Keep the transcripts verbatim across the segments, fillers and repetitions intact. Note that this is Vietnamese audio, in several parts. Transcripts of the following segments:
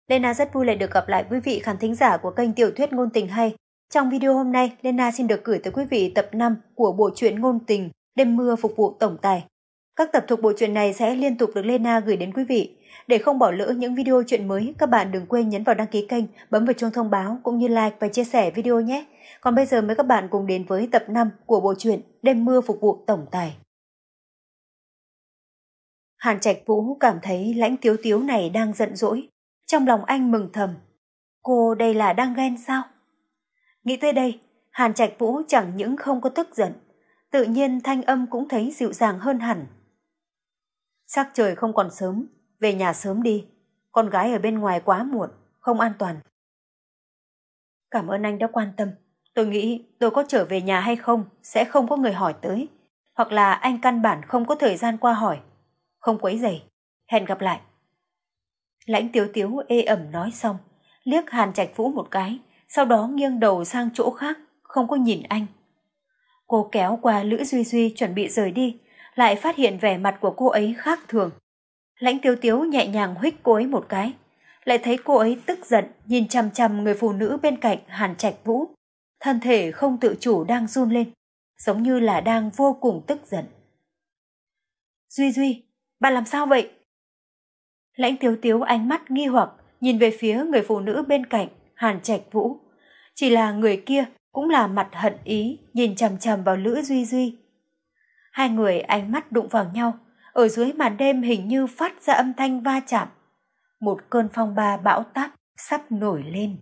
Lena rất vui lại được gặp lại quý vị khán thính giả của kênh tiểu thuyết ngôn tình hay. Trong video hôm nay, Lena xin được gửi tới quý vị tập năm của bộ truyện ngôn tình Đêm mưa phục vụ tổng tài. Các tập thuộc bộ truyện này sẽ liên tục được Lena gửi đến quý vị. Để không bỏ lỡ những video truyện mới, các bạn đừng quên nhấn vào đăng ký kênh, bấm vào chuông thông báo cũng như like và chia sẻ video nhé. Còn bây giờ mời các bạn cùng đến với tập năm của bộ truyện Đêm mưa phục vụ tổng tài. Hàn Trạch Vũ cảm thấy Lãnh Tiếu Tiếu này đang giận dỗi. Trong lòng anh mừng thầm, cô đây là đang ghen sao? Nghĩ tới đây, Hàn Trạch Vũ chẳng những không có tức giận, tự nhiên thanh âm cũng thấy dịu dàng hơn hẳn. Sắc trời không còn sớm, về nhà sớm đi, con gái ở bên ngoài quá muộn, không an toàn. Cảm ơn anh đã quan tâm, tôi nghĩ tôi có trở về nhà hay không sẽ không có người hỏi tới, hoặc là anh căn bản không có thời gian qua hỏi. Không quấy rầy, hẹn gặp lại. Lãnh Tiếu Tiếu ê ẩm nói xong, liếc Hàn Trạch Vũ một cái, sau đó nghiêng đầu sang chỗ khác, không có nhìn anh. Cô kéo qua Lữ Duy Duy chuẩn bị rời đi, lại phát hiện vẻ mặt của cô ấy khác thường. Lãnh Tiếu Tiếu nhẹ nhàng huých cô ấy một cái, lại thấy cô ấy tức giận nhìn chằm chằm người phụ nữ bên cạnh Hàn Trạch Vũ, thân thể không tự chủ đang run lên, giống như là đang vô cùng tức giận. Duy Duy, bạn làm sao vậy? Lãnh Tiếu Tiếu ánh mắt nghi hoặc nhìn về phía người phụ nữ bên cạnh Hàn Trạch Vũ. Chỉ là người kia cũng là mặt hận ý nhìn chằm chằm vào Lữ Duy Duy. Hai người ánh mắt đụng vào nhau, ở dưới màn đêm hình như phát ra âm thanh va chạm. Một cơn phong ba bão táp sắp nổi lên.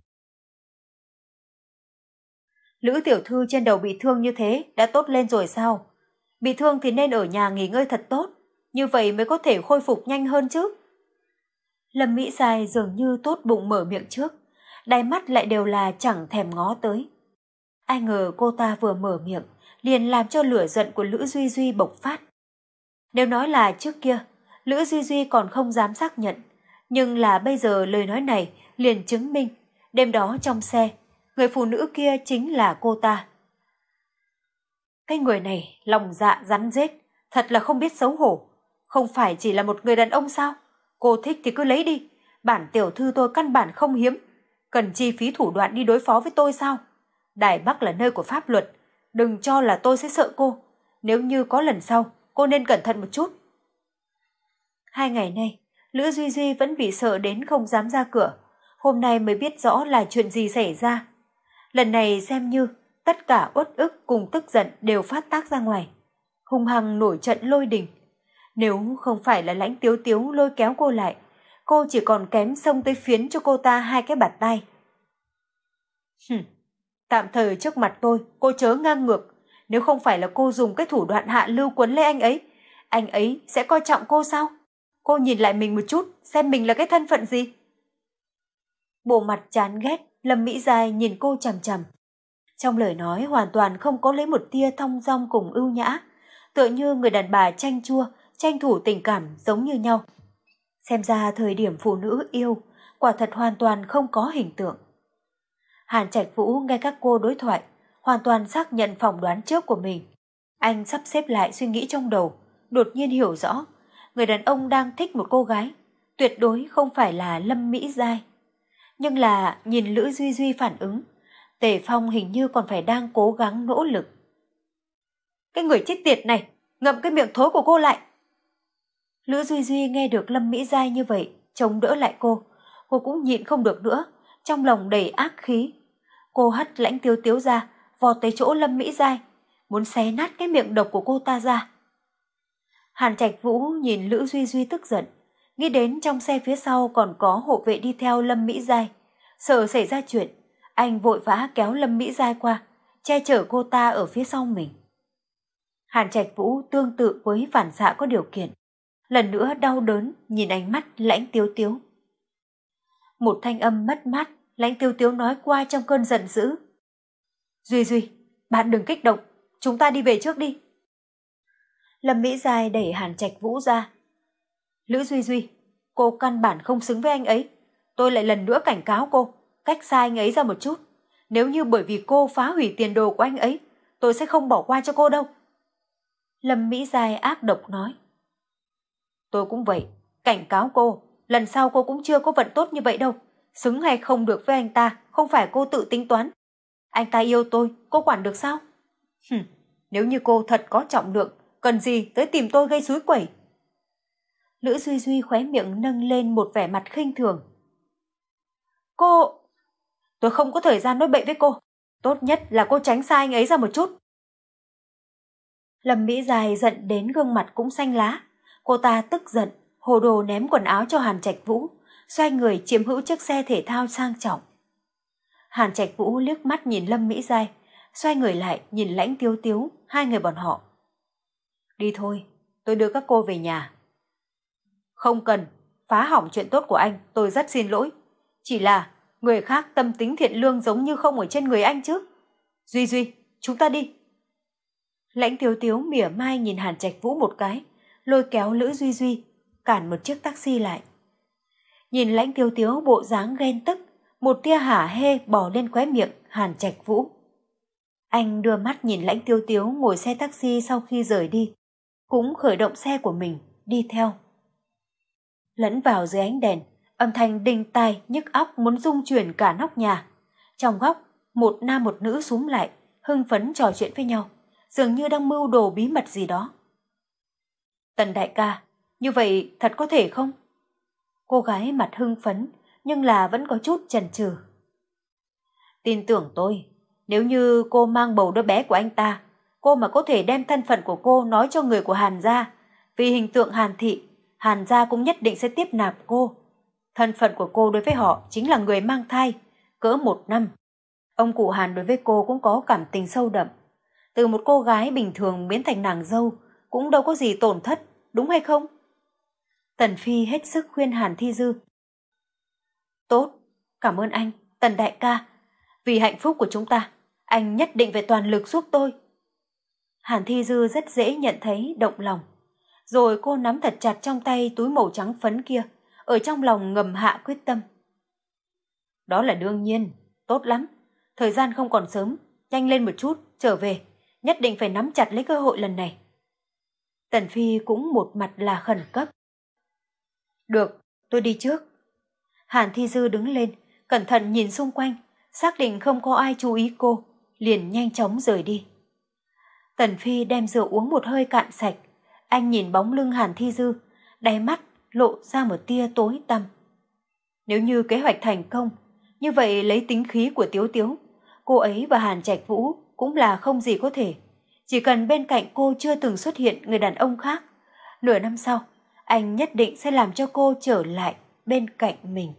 Lữ tiểu thư trên đầu bị thương như thế đã tốt lên rồi sao? Bị thương thì nên ở nhà nghỉ ngơi thật tốt, như vậy mới có thể khôi phục nhanh hơn chứ. Lâm Mỹ Dài dường như tốt bụng mở miệng trước, đáy mắt lại đều là chẳng thèm ngó tới. Ai ngờ cô ta vừa mở miệng, liền làm cho lửa giận của Lữ Duy Duy bộc phát. Nếu nói là trước kia, Lữ Duy Duy còn không dám xác nhận, nhưng là bây giờ lời nói này liền chứng minh, đêm đó trong xe, người phụ nữ kia chính là cô ta. Cái người này lòng dạ rắn rết, thật là không biết xấu hổ, không phải chỉ là một người đàn ông sao? Cô thích thì cứ lấy đi, bản tiểu thư tôi căn bản không hiếm, cần chi phí thủ đoạn đi đối phó với tôi sao? Đài Bắc là nơi của pháp luật, đừng cho là tôi sẽ sợ cô, nếu như có lần sau, cô nên cẩn thận một chút. Hai ngày nay, Lữ Duy Duy vẫn bị sợ đến không dám ra cửa, hôm nay mới biết rõ là chuyện gì xảy ra. Lần này xem như tất cả uất ức cùng tức giận đều phát tác ra ngoài, hung hăng nổi trận lôi đình. Nếu không phải là Lãnh Tiếu Tiếu lôi kéo cô lại, cô chỉ còn kém xông tới phiến cho cô ta hai cái bạt tay. Hừm, tạm thời trước mặt tôi, cô chớ ngang ngược. Nếu không phải là cô dùng cái thủ đoạn hạ lưu quấn lấy anh ấy, anh ấy sẽ coi trọng cô sao? Cô nhìn lại mình một chút, xem mình là cái thân phận gì? Bộ mặt chán ghét, Lâm Mỹ Dài nhìn cô chằm chằm. Trong lời nói hoàn toàn không có lấy một tia thong dong cùng ưu nhã, tựa như người đàn bà chanh chua, tranh thủ tình cảm giống như nhau. Xem ra thời điểm phụ nữ yêu, quả thật hoàn toàn không có hình tượng. Hàn Trạch Vũ nghe các cô đối thoại, hoàn toàn xác nhận phỏng đoán trước của mình. Anh sắp xếp lại suy nghĩ trong đầu, đột nhiên hiểu rõ, người đàn ông đang thích một cô gái, tuyệt đối không phải là Lâm Mỹ Giai. Nhưng là nhìn Lữ Duy Duy phản ứng, Tề Phong hình như còn phải đang cố gắng nỗ lực. Cái người chết tiệt này, ngậm cái miệng thối của cô lại. Lữ Duy Duy nghe được Lâm Mỹ Giai như vậy, chống đỡ lại cô, cô cũng nhịn không được nữa, trong lòng đầy ác khí. Cô hất Lãnh Tiếu Tiếu ra, vọt tới chỗ Lâm Mỹ Giai, muốn xé nát cái miệng độc của cô ta ra. Hàn Trạch Vũ nhìn Lữ Duy Duy tức giận, nghĩ đến trong xe phía sau còn có hộ vệ đi theo Lâm Mỹ Giai, sợ xảy ra chuyện, anh vội vã kéo Lâm Mỹ Giai qua, che chở cô ta ở phía sau mình. Hàn Trạch Vũ tương tự với phản xạ có điều kiện, lần nữa đau đớn nhìn ánh mắt Lãnh Tiếu Tiếu. Một thanh âm mất mát, Lãnh Tiếu Tiếu nói qua trong cơn giận dữ. Duy Duy, bạn đừng kích động, chúng ta đi về trước đi. Lâm Mỹ Giai đẩy Hàn Trạch Vũ ra. Lữ Duy Duy, cô căn bản không xứng với anh ấy. Tôi lại lần nữa cảnh cáo cô, cách xa anh ấy ra một chút. Nếu như bởi vì cô phá hủy tiền đồ của anh ấy, tôi sẽ không bỏ qua cho cô đâu. Lâm Mỹ Giai ác độc nói. Tôi cũng vậy, cảnh cáo cô, lần sau cô cũng chưa có vận tốt như vậy đâu. Xứng hay không được với anh ta không phải cô tự tính toán. Anh ta yêu tôi, cô quản được sao? Hừm, nếu như cô thật có trọng lượng, cần gì tới tìm tôi gây xúi quẩy? Lữ Duy Duy khóe miệng nâng lên một vẻ mặt khinh thường. Cô... Tôi không có thời gian nói bậy với cô. Tốt nhất là cô tránh xa anh ấy ra một chút. Lâm Mỹ Dài giận đến gương mặt cũng xanh lá. Cô ta tức giận, hồ đồ ném quần áo cho Hàn Trạch Vũ, xoay người chiếm hữu chiếc xe thể thao sang trọng. Hàn Trạch Vũ liếc mắt nhìn Lâm Mỹ Giai, xoay người lại nhìn Lãnh Tiếu Tiếu, hai người bọn họ. Đi thôi, tôi đưa các cô về nhà. Không cần, phá hỏng chuyện tốt của anh, tôi rất xin lỗi. Chỉ là người khác tâm tính thiện lương giống như không ở trên người anh chứ. Duy Duy, chúng ta đi. Lãnh Tiếu Tiếu mỉa mai nhìn Hàn Trạch Vũ một cái, lôi kéo Lữ Duy Duy, cản một chiếc taxi lại. Nhìn Lãnh Tiếu Tiếu bộ dáng ghen tức, một tia hả hê bò lên khóe miệng Hàn Trạch Vũ. Anh đưa mắt nhìn Lãnh Tiếu Tiếu ngồi xe taxi sau khi rời đi, cũng khởi động xe của mình, đi theo. Lẫn vào dưới ánh đèn, âm thanh đinh tai nhức óc muốn rung chuyển cả nóc nhà. Trong góc, một nam một nữ súm lại, hưng phấn trò chuyện với nhau, dường như đang mưu đồ bí mật gì đó. Tần đại ca, như vậy thật có thể không? Cô gái mặt hưng phấn, nhưng là vẫn có chút chần chừ. Tin tưởng tôi, nếu như cô mang bầu đứa bé của anh ta, cô mà có thể đem thân phận của cô nói cho người của Hàn gia, vì hình tượng Hàn thị, Hàn gia cũng nhất định sẽ tiếp nạp cô. Thân phận của cô đối với họ chính là người mang thai, cỡ một năm. Ông cụ Hàn đối với cô cũng có cảm tình sâu đậm. Từ một cô gái bình thường biến thành nàng dâu cũng đâu có gì tổn thất, đúng hay không? Tần Phi hết sức khuyên Hàn Thi Dư. Tốt, cảm ơn anh, Tần đại ca. Vì hạnh phúc của chúng ta, anh nhất định phải toàn lực giúp tôi. Hàn Thi Dư rất dễ nhận thấy động lòng. Rồi cô nắm thật chặt trong tay túi màu trắng phấn kia, ở trong lòng ngầm hạ quyết tâm. Đó là đương nhiên, tốt lắm. Thời gian không còn sớm, nhanh lên một chút, trở về. Nhất định phải nắm chặt lấy cơ hội lần này. Tần Phi cũng một mặt là khẩn cấp. Được, tôi đi trước. Hàn Thi Dư đứng lên, cẩn thận nhìn xung quanh, xác định không có ai chú ý cô, liền nhanh chóng rời đi. Tần Phi đem rượu uống một hơi cạn sạch, anh nhìn bóng lưng Hàn Thi Dư, đáy mắt lộ ra một tia tối tăm. Nếu như kế hoạch thành công, như vậy lấy tính khí của Tiếu Tiếu, cô ấy và Hàn Trạch Vũ cũng là không gì có thể. Chỉ cần bên cạnh cô chưa từng xuất hiện người đàn ông khác, nửa năm sau, anh nhất định sẽ làm cho cô trở lại bên cạnh mình.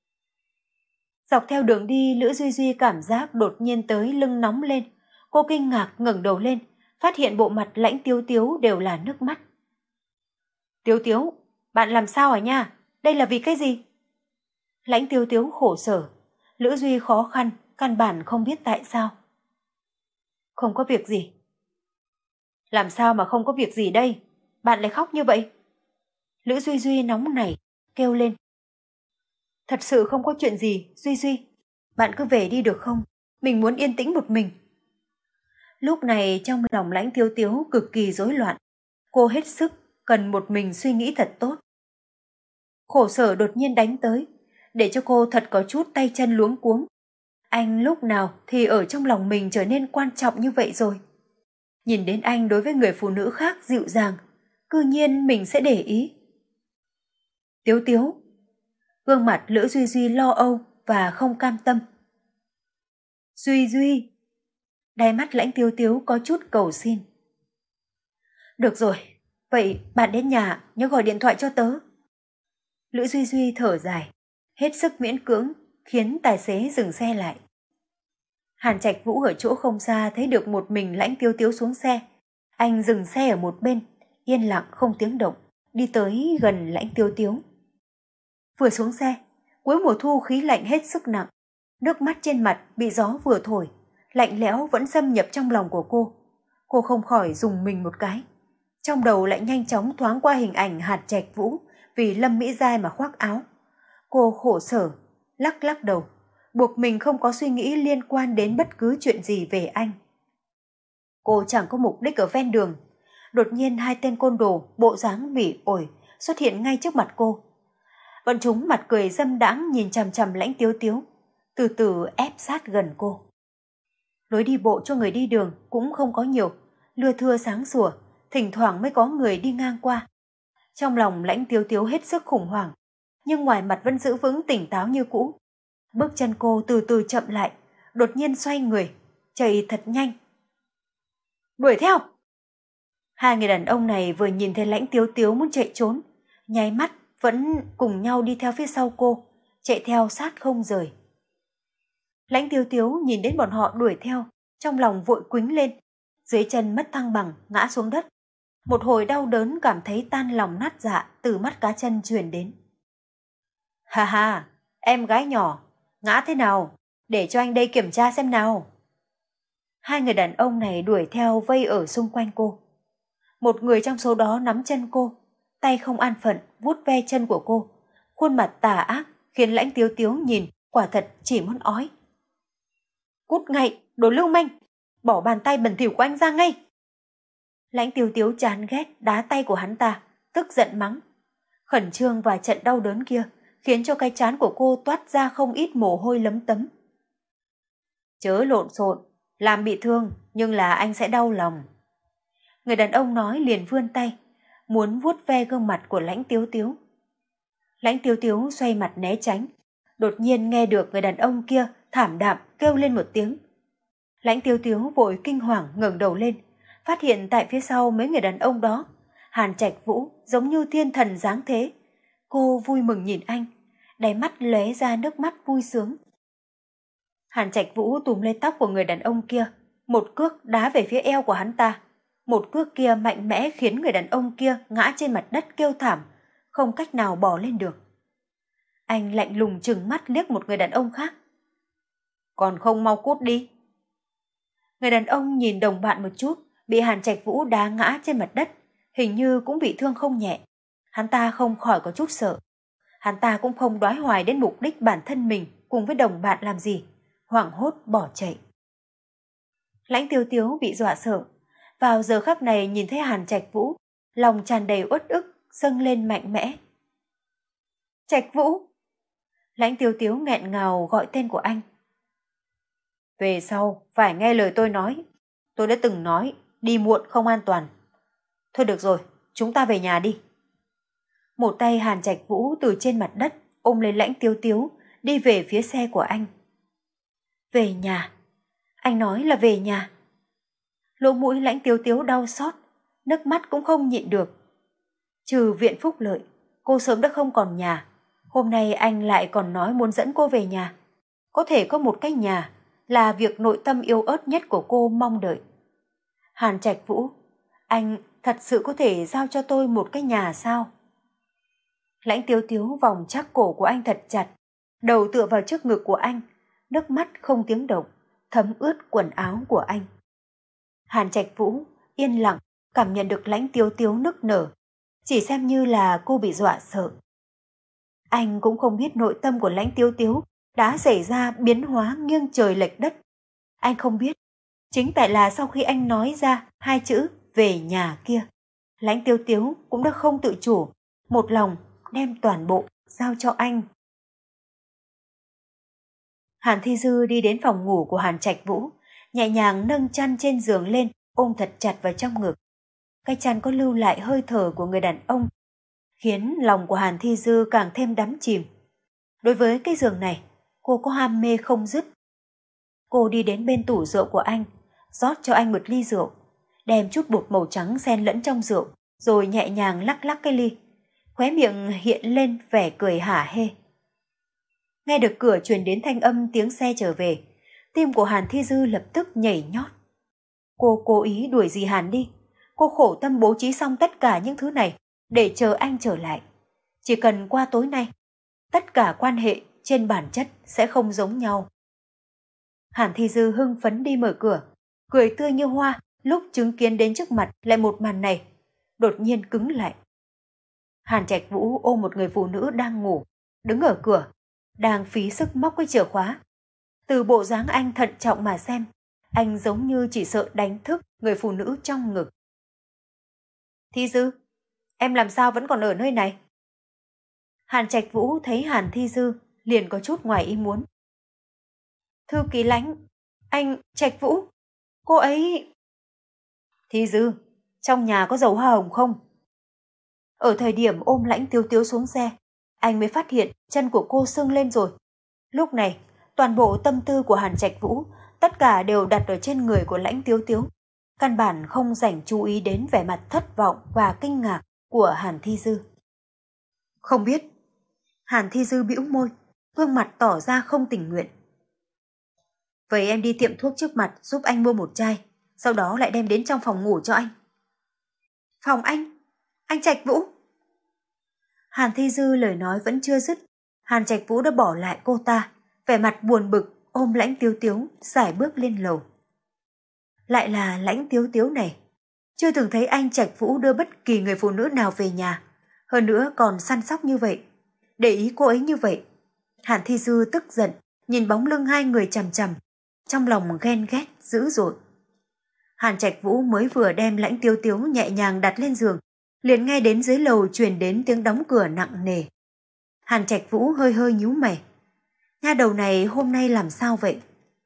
Dọc theo đường đi, Lữ Duy Duy cảm giác đột nhiên tới lưng nóng lên. Cô kinh ngạc ngẩng đầu lên, phát hiện bộ mặt Lãnh Tiếu Tiếu đều là nước mắt. Tiếu Tiếu, bạn làm sao hả nha? Đây là vì cái gì? Lãnh Tiếu Tiếu khổ sở. Lữ Duy khó khăn, căn bản không biết tại sao. Không có việc gì. Làm sao mà không có việc gì đây? Bạn lại khóc như vậy? Lữ Duy Duy nóng nảy, kêu lên. Thật sự không có chuyện gì, Duy Duy. Bạn cứ về đi được không? Mình muốn yên tĩnh một mình. Lúc này trong lòng Lãnh Tiếu Tiếu cực kỳ rối loạn. Cô hết sức cần một mình suy nghĩ thật tốt. Khổ sở đột nhiên đánh tới, để cho cô thật có chút tay chân luống cuống. Anh lúc nào thì ở trong lòng mình trở nên quan trọng như vậy rồi. Nhìn đến anh đối với người phụ nữ khác dịu dàng, cư nhiên mình sẽ để ý. Tiếu Tiếu. Gương mặt Lữ Duy Duy lo âu và không cam tâm. Duy Duy. Đáy mắt Lãnh Tiếu Tiếu có chút cầu xin. Được rồi, vậy bạn đến nhà nhớ gọi điện thoại cho tớ. Lữ Duy Duy thở dài, hết sức miễn cưỡng, khiến tài xế dừng xe lại. Hàn Trạch Vũ ở chỗ không xa thấy được một mình Lãnh Tiếu Tiếu xuống xe. Anh dừng xe ở một bên, yên lặng không tiếng động, đi tới gần Lãnh Tiếu Tiếu. Vừa xuống xe, cuối mùa thu khí lạnh hết sức nặng, nước mắt trên mặt bị gió vừa thổi, lạnh lẽo vẫn xâm nhập trong lòng của cô. Cô không khỏi rùng mình một cái. Trong đầu lại nhanh chóng thoáng qua hình ảnh Hàn Trạch Vũ vì Lâm Mỹ Giai mà khoác áo. Cô khổ sở, lắc lắc đầu, buộc mình không có suy nghĩ liên quan đến bất cứ chuyện gì về anh. Cô chẳng có mục đích ở ven đường. Đột nhiên hai tên côn đồ bộ dáng bỉ ổi xuất hiện ngay trước mặt cô. Bọn chúng mặt cười dâm đãng nhìn chằm chằm Lãnh Tiếu Tiếu, từ từ ép sát gần cô. Lối đi bộ cho người đi đường cũng không có nhiều, lưa thưa sáng sủa, thỉnh thoảng mới có người đi ngang qua. Trong lòng Lãnh Tiếu Tiếu hết sức khủng hoảng, nhưng ngoài mặt vẫn giữ vững tỉnh táo như cũ. Bước chân cô từ từ chậm lại, đột nhiên xoay người, chạy thật nhanh. Đuổi theo! Hai người đàn ông này vừa nhìn thấy Lãnh Tiếu Tiếu muốn chạy trốn, nháy mắt vẫn cùng nhau đi theo phía sau cô, chạy theo sát không rời. Lãnh Tiếu Tiếu nhìn đến bọn họ đuổi theo, trong lòng vội quýnh lên, dưới chân mất thăng bằng, ngã xuống đất. Một hồi đau đớn cảm thấy tan lòng nát dạ từ mắt cá chân truyền đến. Ha ha, em gái nhỏ, ngã thế nào? Để cho anh đây kiểm tra xem nào. Hai người đàn ông này đuổi theo vây ở xung quanh cô. Một người trong số đó nắm chân cô, tay không an phận vuốt ve chân của cô, khuôn mặt tà ác khiến Lãnh Tiếu Tiếu nhìn quả thật chỉ muốn ói. Cút ngay, đồ lưu manh, bỏ bàn tay bẩn thỉu của anh ra ngay. Lãnh Tiếu Tiếu chán ghét đá tay của hắn ta, tức giận mắng. Khẩn trương và trận đau đớn kia khiến cho cái trán của cô toát ra không ít mồ hôi lấm tấm. Chớ lộn xộn, làm bị thương nhưng là anh sẽ đau lòng. Người đàn ông nói liền vươn tay, muốn vuốt ve gương mặt của Lãnh Tiếu Tiếu. Lãnh Tiếu Tiếu xoay mặt né tránh, đột nhiên nghe được người đàn ông kia thảm đạm kêu lên một tiếng. Lãnh Tiếu Tiếu vội kinh hoàng ngẩng đầu lên, phát hiện tại phía sau mấy người đàn ông đó, Hàn Trạch Vũ giống như thiên thần dáng thế. Cô vui mừng nhìn anh, đáy mắt lóe ra nước mắt vui sướng. Hàn Trạch Vũ túm lấy tóc của người đàn ông kia, một cước đá về phía eo của hắn ta. Một cước kia mạnh mẽ khiến người đàn ông kia ngã trên mặt đất kêu thảm, không cách nào bò lên được. Anh lạnh lùng trừng mắt liếc một người đàn ông khác. Còn không mau cút đi. Người đàn ông nhìn đồng bạn một chút, bị Hàn Trạch Vũ đá ngã trên mặt đất, hình như cũng bị thương không nhẹ. Hắn ta không khỏi có chút sợ. Hắn ta cũng không đoái hoài đến mục đích bản thân mình cùng với đồng bạn làm gì, hoảng hốt bỏ chạy. Lãnh Tiếu Tiếu bị dọa sợ, vào giờ khắc này nhìn thấy Hàn Trạch Vũ, lòng tràn đầy uất ức, dâng lên mạnh mẽ. Trạch Vũ! Lãnh Tiếu Tiếu nghẹn ngào gọi tên của anh. Về sau, phải nghe lời tôi nói. Tôi đã từng nói, đi muộn không an toàn. Thôi được rồi, chúng ta về nhà đi. Một tay Hàn Trạch Vũ từ trên mặt đất ôm lấy Lãnh Tiếu Tiếu, đi về phía xe của anh. Về nhà. Anh nói là về nhà. Lỗ mũi Lãnh Tiếu Tiếu đau xót, nước mắt cũng không nhịn được. Trừ viện Phúc Lợi, cô sớm đã không còn nhà. Hôm nay anh lại còn nói muốn dẫn cô về nhà. Có thể có một cái nhà là việc nội tâm yếu ớt nhất của cô mong đợi. Hàn Trạch Vũ, anh thật sự có thể giao cho tôi một cái nhà sao? Lãnh Tiếu Tiếu vòng chắc cổ của anh thật chặt, đầu tựa vào trước ngực của anh, nước mắt không tiếng động, thấm ướt quần áo của anh. Hàn Trạch Vũ yên lặng cảm nhận được Lãnh Tiếu Tiếu nức nở, chỉ xem như là cô bị dọa sợ. Anh cũng không biết nội tâm của Lãnh Tiếu Tiếu đã xảy ra biến hóa nghiêng trời lệch đất. Anh không biết, chính tại là sau khi anh nói ra hai chữ về nhà kia, Lãnh Tiếu Tiếu cũng đã không tự chủ, một lòng đem toàn bộ giao cho anh. Hàn Thi Dư đi đến phòng ngủ của Hàn Trạch Vũ, nhẹ nhàng nâng chăn trên giường lên, ôm thật chặt vào trong ngực. Cái chăn có lưu lại hơi thở của người đàn ông, khiến lòng của Hàn Thi Dư càng thêm đắm chìm. Đối với cái giường này, cô có ham mê không dứt. Cô đi đến bên tủ rượu của anh, rót cho anh một ly rượu, đem chút bột màu trắng xen lẫn trong rượu, rồi nhẹ nhàng lắc lắc cái ly. Khóe miệng hiện lên vẻ cười hả hê. Nghe được cửa truyền đến thanh âm tiếng xe trở về, tim của Hàn Thi Dư lập tức nhảy nhót. Cô cố ý đuổi dì Hàn đi. Cô khổ tâm bố trí xong tất cả những thứ này để chờ anh trở lại. Chỉ cần qua tối nay, tất cả quan hệ trên bản chất sẽ không giống nhau. Hàn Thi Dư hưng phấn đi mở cửa, cười tươi như hoa lúc chứng kiến đến trước mặt lại một màn này, đột nhiên cứng lại. Hàn Trạch Vũ ôm một người phụ nữ đang ngủ, đứng ở cửa, đang phí sức móc cái chìa khóa. Từ bộ dáng anh thận trọng mà xem, anh giống như chỉ sợ đánh thức người phụ nữ trong ngực. Thi Dư, em làm sao vẫn còn ở nơi này? Hàn Trạch Vũ thấy Hàn Thi Dư liền có chút ngoài ý muốn. Thư ký Lãnh, anh Trạch Vũ, cô ấy... Thi Dư, trong nhà có dầu hoa hồng không? Ở thời điểm ôm Lãnh Tiếu Tiếu xuống xe, anh mới phát hiện chân của cô sưng lên rồi. Lúc này, toàn bộ tâm tư của Hàn Trạch Vũ tất cả đều đặt ở trên người của Lãnh Tiếu Tiếu, căn bản không dành chú ý đến vẻ mặt thất vọng và kinh ngạc của Hàn Thi Dư. Không biết. Hàn Thi Dư bĩu môi, gương mặt tỏ ra không tình nguyện. Vậy em đi tiệm thuốc trước mặt giúp anh mua một chai, sau đó lại đem đến trong phòng ngủ cho anh. Phòng anh? Anh Trạch Vũ? Hàn Thi Dư lời nói vẫn chưa dứt, Hàn Trạch Vũ đã bỏ lại cô ta, vẻ mặt buồn bực ôm Lãnh Tiếu Tiếu sải bước lên lầu. Lại là Lãnh Tiếu Tiếu này, chưa từng thấy anh Trạch Vũ đưa bất kỳ người phụ nữ nào về nhà, hơn nữa còn săn sóc như vậy, để ý cô ấy như vậy. Hàn Thi Dư tức giận nhìn bóng lưng hai người chằm chằm, trong lòng ghen ghét dữ dội. Hàn Trạch Vũ mới vừa đem Lãnh Tiếu Tiếu nhẹ nhàng đặt lên giường, liền nghe đến dưới lầu truyền đến tiếng đóng cửa nặng nề. Hàn Trạch Vũ hơi hơi nhíu mày. Nha đầu này hôm nay làm sao vậy?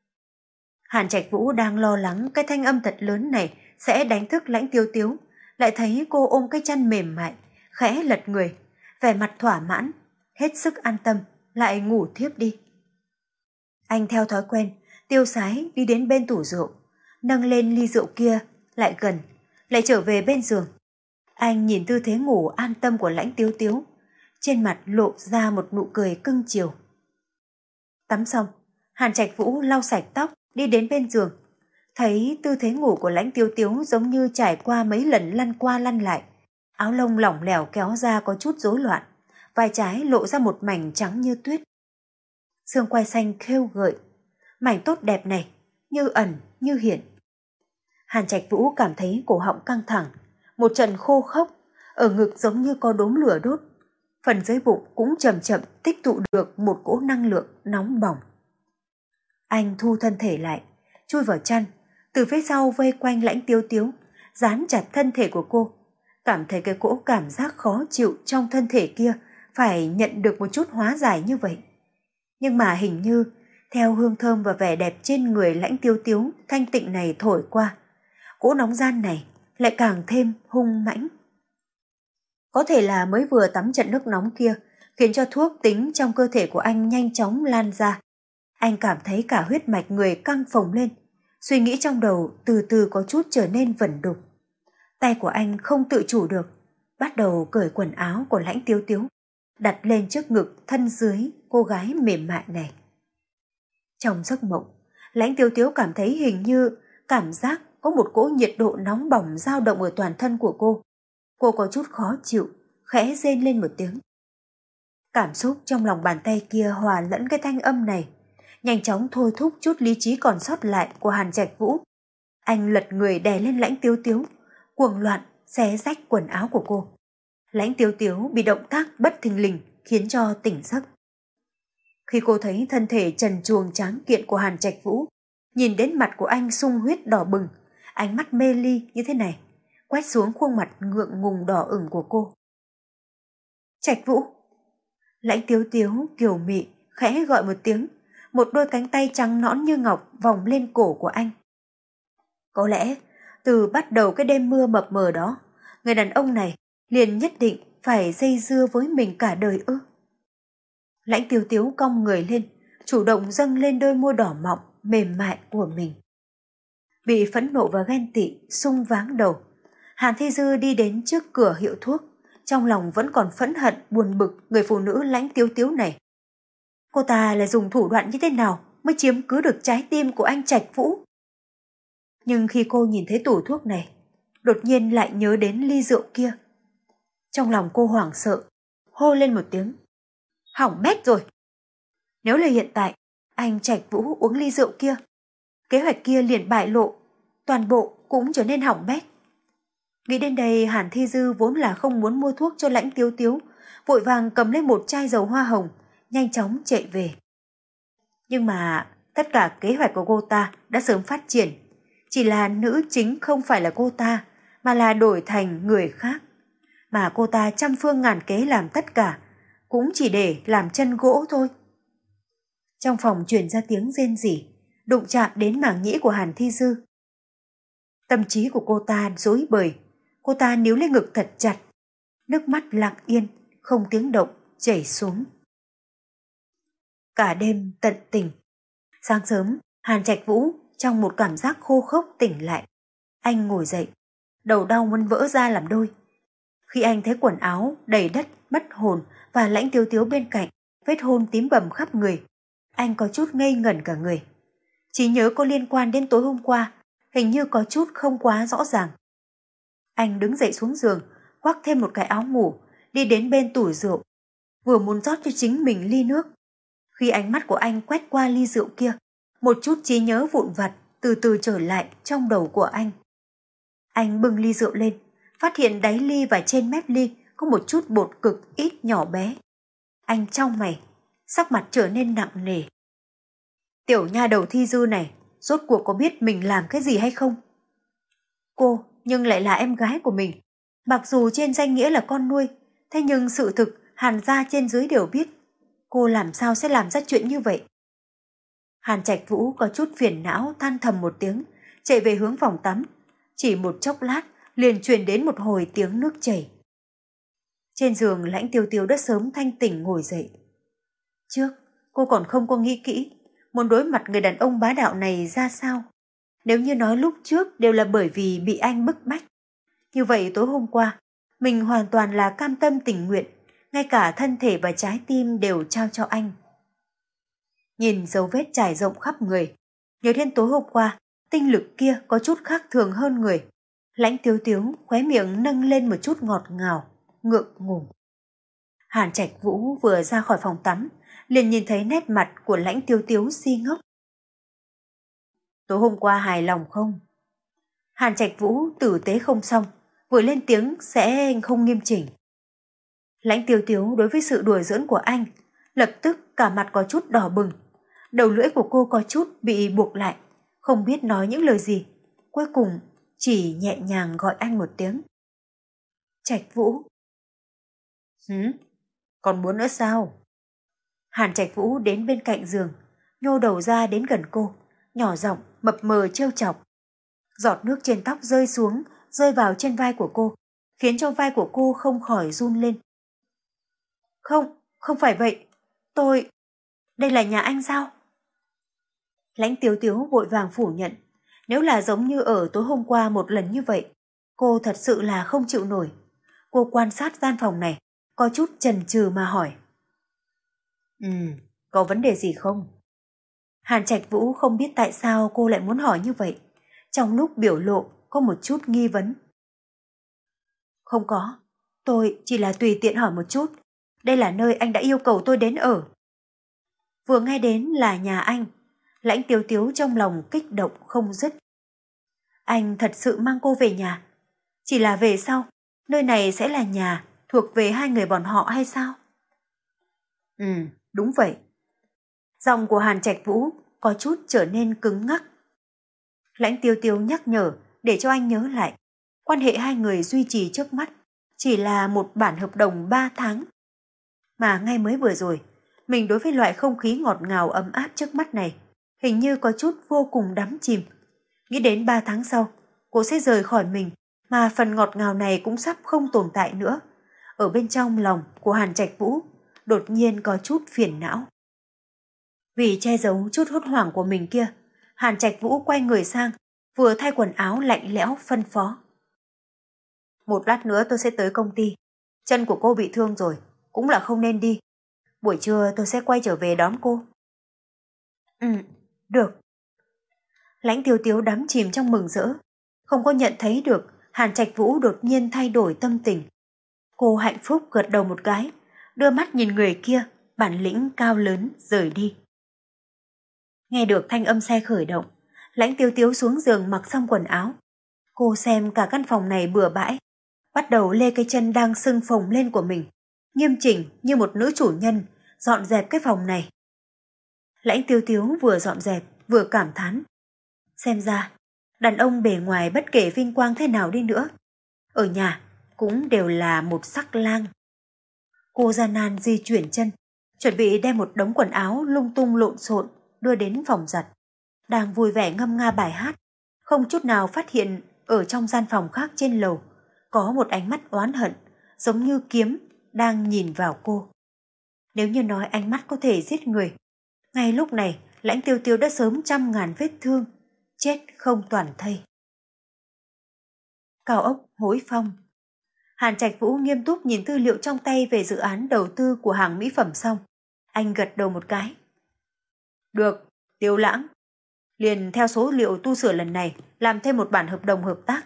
Hàn Trạch Vũ đang lo lắng cái thanh âm thật lớn này sẽ đánh thức Lãnh Tiếu Tiếu, lại thấy cô ôm cái chân mềm mại, khẽ lật người, vẻ mặt thỏa mãn, hết sức an tâm, lại ngủ thiếp đi. Anh theo thói quen, tiêu sái đi đến bên tủ rượu, nâng lên ly rượu kia, lại gần, lại trở về bên giường. Anh nhìn tư thế ngủ an tâm của Lãnh Tiếu Tiếu, trên mặt lộ ra một nụ cười cưng chiều. Tắm xong, Hàn Trạch Vũ lau sạch tóc, đi đến bên giường, thấy tư thế ngủ của Lãnh Tiếu Tiếu giống như trải qua mấy lần lăn qua lăn lại, áo lông lỏng lẻo kéo ra có chút rối loạn, vai trái lộ ra một mảnh trắng như tuyết. Xương quai xanh khêu gợi, mảnh tốt đẹp này, như ẩn như hiện. Hàn Trạch Vũ cảm thấy cổ họng căng thẳng, một trận khô khốc, ở ngực giống như có đốm lửa đốt, phần dưới bụng cũng chậm chậm tích tụ được một cỗ năng lượng nóng bỏng. Anh thu thân thể lại, chui vào chăn, từ phía sau vây quanh Lãnh Tiếu Tiếu, dán chặt thân thể của cô, cảm thấy cái cỗ cảm giác khó chịu trong thân thể kia phải nhận được một chút hóa giải như vậy. Nhưng mà hình như, theo hương thơm và vẻ đẹp trên người Lãnh Tiếu Tiếu thanh tịnh này thổi qua, cỗ nóng gian này lại càng thêm hung mãnh. Có thể là mới vừa tắm trận nước nóng kia khiến cho thuốc tính trong cơ thể của anh nhanh chóng lan ra. Anh cảm thấy cả huyết mạch người căng phồng lên, suy nghĩ trong đầu từ từ có chút trở nên vẩn đục. Tay của anh không tự chủ được, bắt đầu cởi quần áo của Lãnh Tiếu Tiếu, đặt lên trước ngực thân dưới cô gái mềm mại này. Trong giấc mộng, Lãnh Tiếu Tiếu cảm thấy hình như cảm giác có một cỗ nhiệt độ nóng bỏng dao động ở toàn thân của cô. Cô có chút khó chịu, khẽ rên lên một tiếng. Cảm xúc trong lòng bàn tay kia hòa lẫn cái thanh âm này, nhanh chóng thôi thúc chút lý trí còn sót lại của Hàn Trạch Vũ. Anh lật người đè lên Lãnh Tiếu Tiếu, cuồng loạn xé rách quần áo của cô. Lãnh Tiếu Tiếu bị động tác bất thình lình khiến cho tỉnh giấc. Khi cô thấy thân thể trần truồng tráng kiện của Hàn Trạch Vũ, nhìn đến mặt của anh sung huyết đỏ bừng, ánh mắt mê ly như thế này, quét xuống khuôn mặt ngượng ngùng đỏ ửng của cô. Trạch Vũ! Lãnh Tiếu Tiếu kiều mị khẽ gọi một tiếng, một đôi cánh tay trắng nõn như ngọc vòng lên cổ của anh. Có lẽ từ bắt đầu cái đêm mưa mập mờ đó, người đàn ông này liền nhất định phải dây dưa với mình cả đời ư? Lãnh Tiếu Tiếu cong người lên, chủ động dâng lên đôi môi đỏ mọng mềm mại của mình. Bị phẫn nộ và ghen tị sung váng đầu, Hàn Thi Dư đi đến trước cửa hiệu thuốc, trong lòng vẫn còn phẫn hận buồn bực người phụ nữ Lãnh Tiếu Tiếu này. Cô ta là dùng thủ đoạn như thế nào mới chiếm cứ được trái tim của anh Trạch Vũ? Nhưng khi cô nhìn thấy tủ thuốc này, đột nhiên lại nhớ đến ly rượu kia. Trong lòng cô hoảng sợ, hô lên một tiếng. Hỏng bét rồi! Nếu là hiện tại, anh Trạch Vũ uống ly rượu kia, kế hoạch kia liền bại lộ, toàn bộ cũng trở nên hỏng bét. Nghĩ đến đây, Hàn Thi Dư vốn là không muốn mua thuốc cho Lãnh Tiếu Tiếu, vội vàng cầm lên một chai dầu hoa hồng, nhanh chóng chạy về. Nhưng mà tất cả kế hoạch của cô ta đã sớm phát triển, chỉ là nữ chính không phải là cô ta, mà là đổi thành người khác. Mà cô ta trăm phương ngàn kế làm tất cả, cũng chỉ để làm chân gỗ thôi. Trong phòng truyền ra tiếng rên rỉ, đụng chạm đến màng nhĩ của Hàn Thi Dư. Tâm trí của cô ta rối bời, cô ta níu lấy ngực thật chặt, nước mắt lặng yên, không tiếng động chảy xuống. Cả đêm tận tình. Sáng sớm, Hàn Trạch Vũ trong một cảm giác khô khốc tỉnh lại. Anh ngồi dậy, đầu đau muốn vỡ ra làm đôi. Khi anh thấy quần áo đầy đất, mất hồn và Lãnh Tiếu Tiếu bên cạnh, vết hôn tím bầm khắp người, anh có chút ngây ngẩn cả người. Trí nhớ có liên quan đến tối hôm qua, hình như có chút không quá rõ ràng. Anh đứng dậy xuống giường, khoác thêm một cái áo ngủ, đi đến bên tủ rượu, vừa muốn rót cho chính mình ly nước. Khi ánh mắt của anh quét qua ly rượu kia, một chút trí nhớ vụn vặt từ từ trở lại trong đầu của anh. Anh bưng ly rượu lên, phát hiện đáy ly và trên mép ly có một chút bột cực ít nhỏ bé. Anh chau mày, sắc mặt trở nên nặng nề. Tiểu nha đầu Thi Dư này, rốt cuộc có biết mình làm cái gì hay không? Cô nhưng lại là em gái của mình. Mặc dù trên danh nghĩa là con nuôi, thế nhưng sự thực Hàn gia trên dưới đều biết. Cô làm sao sẽ làm ra chuyện như vậy? Hàn Trạch Vũ có chút phiền não than thầm một tiếng, chạy về hướng phòng tắm. Chỉ một chốc lát liền truyền đến một hồi tiếng nước chảy. Trên giường Lãnh Tiêu Tiêu đã sớm thanh tỉnh ngồi dậy. Trước, cô còn không có nghĩ kỹ muốn đối mặt người đàn ông bá đạo này ra sao. Nếu như nói lúc trước đều là bởi vì bị anh bức bách, như vậy tối hôm qua mình hoàn toàn là cam tâm tình nguyện, ngay cả thân thể và trái tim đều trao cho anh. Nhìn dấu vết trải rộng khắp người, nhớ đến tối hôm qua tinh lực kia có chút khác thường hơn người, Lãnh Tiếu Tiếu khóe miệng nâng lên một chút ngọt ngào, ngượng ngùng. Hàn Trạch Vũ vừa ra khỏi phòng tắm, liền nhìn thấy nét mặt của Lãnh Tiếu Tiếu si ngốc. Tối hôm qua hài lòng không? Hàn Trạch Vũ tử tế không xong, vừa lên tiếng sẽ không nghiêm chỉnh. Lãnh Tiếu Tiếu đối với sự đùa giỡn của anh, lập tức cả mặt có chút đỏ bừng. Đầu lưỡi của cô có chút bị buộc lại, không biết nói những lời gì. Cuối cùng chỉ nhẹ nhàng gọi anh một tiếng. Trạch Vũ. Hứ, còn muốn nữa sao? Hàn Trạch Vũ đến bên cạnh giường, nhô đầu ra đến gần cô, nhỏ giọng mập mờ trêu chọc. Giọt nước trên tóc rơi xuống, rơi vào trên vai của cô, khiến cho vai của cô không khỏi run lên. Không, không phải vậy. Tôi... Đây là nhà anh sao? Lãnh Tiếu Tiếu vội vàng phủ nhận. Nếu là giống như ở tối hôm qua một lần như vậy, cô thật sự là không chịu nổi. Cô quan sát gian phòng này, có chút chần chừ mà hỏi. Ừ, có vấn đề gì không? Hàn Trạch Vũ không biết tại sao cô lại muốn hỏi như vậy. Trong lúc biểu lộ có một chút nghi vấn. Không có, tôi chỉ là tùy tiện hỏi một chút. Đây là nơi anh đã yêu cầu tôi đến ở. Vừa nghe đến là nhà anh, Lãnh Tiếu Tiếu trong lòng kích động không dứt. Anh thật sự mang cô về nhà. Chỉ là về sau, nơi này sẽ là nhà thuộc về hai người bọn họ hay sao? Ừ, đúng vậy. Giọng của Hàn Trạch Vũ có chút trở nên cứng ngắc. Lãnh Tiêu Tiêu nhắc nhở để cho anh nhớ lại. Quan hệ hai người duy trì trước mắt chỉ là một bản hợp đồng ba tháng. Mà ngay mới vừa rồi, mình đối với loại không khí ngọt ngào ấm áp trước mắt này hình như có chút vô cùng đắm chìm. Nghĩ đến ba tháng sau, cô sẽ rời khỏi mình, mà phần ngọt ngào này cũng sắp không tồn tại nữa. Ở bên trong lòng của Hàn Trạch Vũ đột nhiên có chút phiền não. Vì che giấu chút hốt hoảng của mình kia, Hàn Trạch Vũ quay người sang, vừa thay quần áo lạnh lẽo phân phó. Một lát nữa tôi sẽ tới công ty. Chân của cô bị thương rồi, cũng là không nên đi. Buổi trưa tôi sẽ quay trở về đón cô. Ừ, được. Lãnh Tiêu Tiếu đắm chìm trong mừng rỡ, không có nhận thấy được Hàn Trạch Vũ đột nhiên thay đổi tâm tình. Cô hạnh phúc gật đầu một cái, đưa mắt nhìn người kia, bản lĩnh cao lớn rời đi. Nghe được thanh âm xe khởi động, Lãnh Tiêu Tiếu xuống giường mặc xong quần áo. Cô xem cả căn phòng này bừa bãi, bắt đầu lê cái chân đang sưng phồng lên của mình, nghiêm chỉnh như một nữ chủ nhân, dọn dẹp cái phòng này. Lãnh Tiêu Tiếu vừa dọn dẹp, vừa cảm thán. Xem ra, đàn ông bề ngoài bất kể vinh quang thế nào đi nữa, ở nhà cũng đều là một sắc lang. Cô gian nan di chuyển chân, chuẩn bị đem một đống quần áo lung tung lộn xộn đưa đến phòng giặt. Đang vui vẻ ngâm nga bài hát, không chút nào phát hiện ở trong gian phòng khác trên lầu có một ánh mắt oán hận, giống như kiếm, đang nhìn vào cô. Nếu như nói ánh mắt có thể giết người, ngay lúc này Lãnh Tiêu Tiêu đã sớm trăm ngàn vết thương, chết không toàn thây. Cao ốc Hối Phong. Hàn Trạch Vũ nghiêm túc nhìn tư liệu trong tay về dự án đầu tư của hàng mỹ phẩm xong. Anh gật đầu một cái. Được, Tiêu Lãng. Liền theo số liệu tu sửa lần này, làm thêm một bản hợp đồng hợp tác.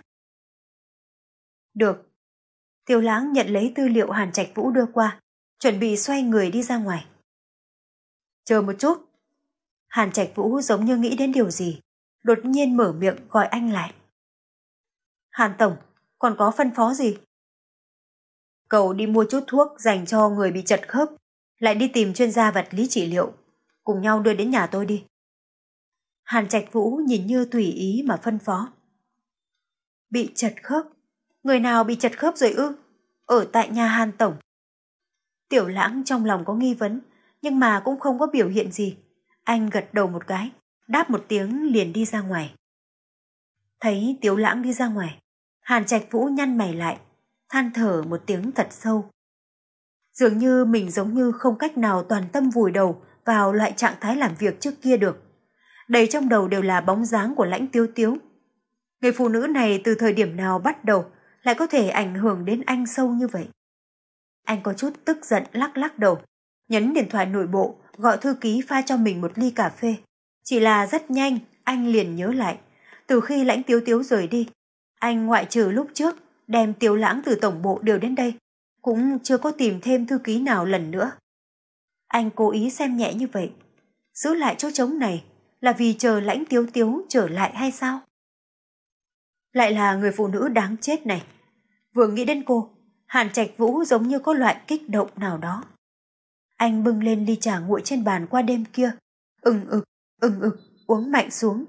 Được. Tiêu Lãng nhận lấy tư liệu Hàn Trạch Vũ đưa qua, chuẩn bị xoay người đi ra ngoài. Chờ một chút. Hàn Trạch Vũ giống như nghĩ đến điều gì, đột nhiên mở miệng gọi anh lại. Hàn Tổng, còn có phân phó gì? Cậu đi mua chút thuốc dành cho người bị chật khớp, lại đi tìm chuyên gia vật lý trị liệu, cùng nhau đưa đến nhà tôi đi. Hàn Trạch Vũ nhìn như tùy ý mà phân phó. Bị chật khớp? Người nào bị chật khớp rồi ư? Ở tại nhà Hàn Tổng. Tiểu Lãng trong lòng có nghi vấn, nhưng mà cũng không có biểu hiện gì. Anh gật đầu một cái, đáp một tiếng liền đi ra ngoài. Thấy Tiểu Lãng đi ra ngoài, Hàn Trạch Vũ nhăn mày lại, than thở một tiếng thật sâu. Dường như mình giống như không cách nào toàn tâm vùi đầu vào loại trạng thái làm việc trước kia được. Đầy trong đầu đều là bóng dáng của Lãnh Tiếu Tiếu. Người phụ nữ này từ thời điểm nào bắt đầu lại có thể ảnh hưởng đến anh sâu như vậy? Anh có chút tức giận lắc lắc đầu, nhấn điện thoại nội bộ gọi thư ký pha cho mình một ly cà phê. Chỉ là rất nhanh anh liền nhớ lại, từ khi Lãnh Tiếu Tiếu rời đi, anh ngoại trừ lúc trước đem Tiểu Lãng từ tổng bộ điều đến đây, cũng chưa có tìm thêm thư ký nào lần nữa. Anh cố ý xem nhẹ như vậy, giữ lại chỗ trống này là vì chờ Lãnh Tiếu Tiếu trở lại hay sao? Lại là người phụ nữ đáng chết này. Vừa nghĩ đến cô, Hàn Trạch Vũ giống như có loại kích động nào đó. Anh bưng lên ly trà nguội trên bàn qua đêm kia, ừng ực, ừng ực, uống mạnh xuống.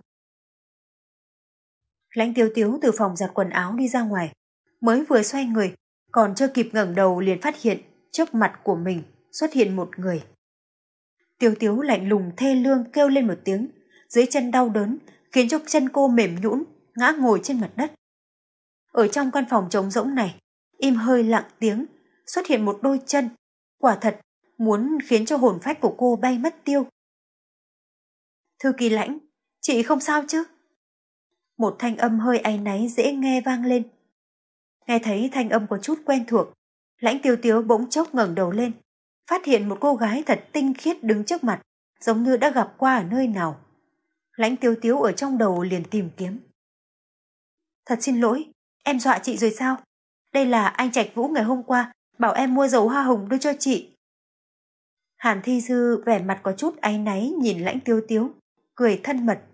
Lãnh Tiếu Tiếu từ phòng giặt quần áo đi ra ngoài, mới vừa xoay người, còn chưa kịp ngẩng đầu liền phát hiện trước mặt của mình xuất hiện một người. Tiếu Tiếu lạnh lùng thê lương kêu lên một tiếng, dưới chân đau đớn khiến cho chân cô mềm nhũn, ngã ngồi trên mặt đất. Ở trong căn phòng trống rỗng này, im hơi lặng tiếng, xuất hiện một đôi chân, quả thật muốn khiến cho hồn phách của cô bay mất tiêu. Thư ký Lãnh, chị không sao chứ? Một thanh âm hơi áy náy dễ nghe vang lên. Nghe thấy thanh âm có chút quen thuộc, Lãnh Tiếu Tiếu bỗng chốc ngẩng đầu lên, phát hiện một cô gái thật tinh khiết đứng trước mặt, giống như đã gặp qua ở nơi nào. Lãnh Tiếu Tiếu ở trong đầu liền tìm kiếm. Thật xin lỗi, em dọa chị rồi sao? Đây là anh Trạch Vũ ngày hôm qua, bảo em mua dầu hoa hồng đưa cho chị. Hàn Thi Dư vẻ mặt có chút áy náy nhìn Lãnh Tiếu Tiếu, cười thân mật.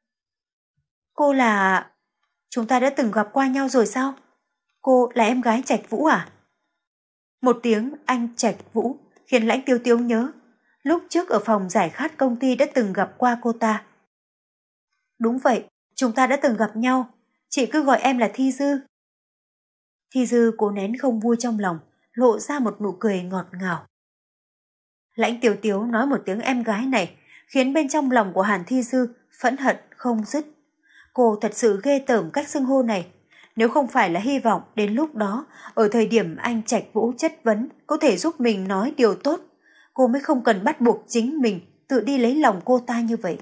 Cô là... Chúng ta đã từng gặp qua nhau rồi sao? Cô là em gái Trạch Vũ à? Một tiếng anh Trạch Vũ khiến Lãnh Tiếu Tiếu nhớ, lúc trước ở phòng giải khát công ty đã từng gặp qua cô ta. Đúng vậy, chúng ta đã từng gặp nhau, chị cứ gọi em là Thi Dư. Thi Dư cố nén không vui trong lòng, lộ ra một nụ cười ngọt ngào. Lãnh Tiếu Tiếu nói một tiếng em gái này, khiến bên trong lòng của Hàn Thi Dư phẫn hận không dứt. Cô thật sự ghê tởm cách xưng hô này. Nếu không phải là hy vọng đến lúc đó, ở thời điểm anh Trạch Vũ chất vấn, có thể giúp mình nói điều tốt, cô mới không cần bắt buộc chính mình tự đi lấy lòng cô ta như vậy.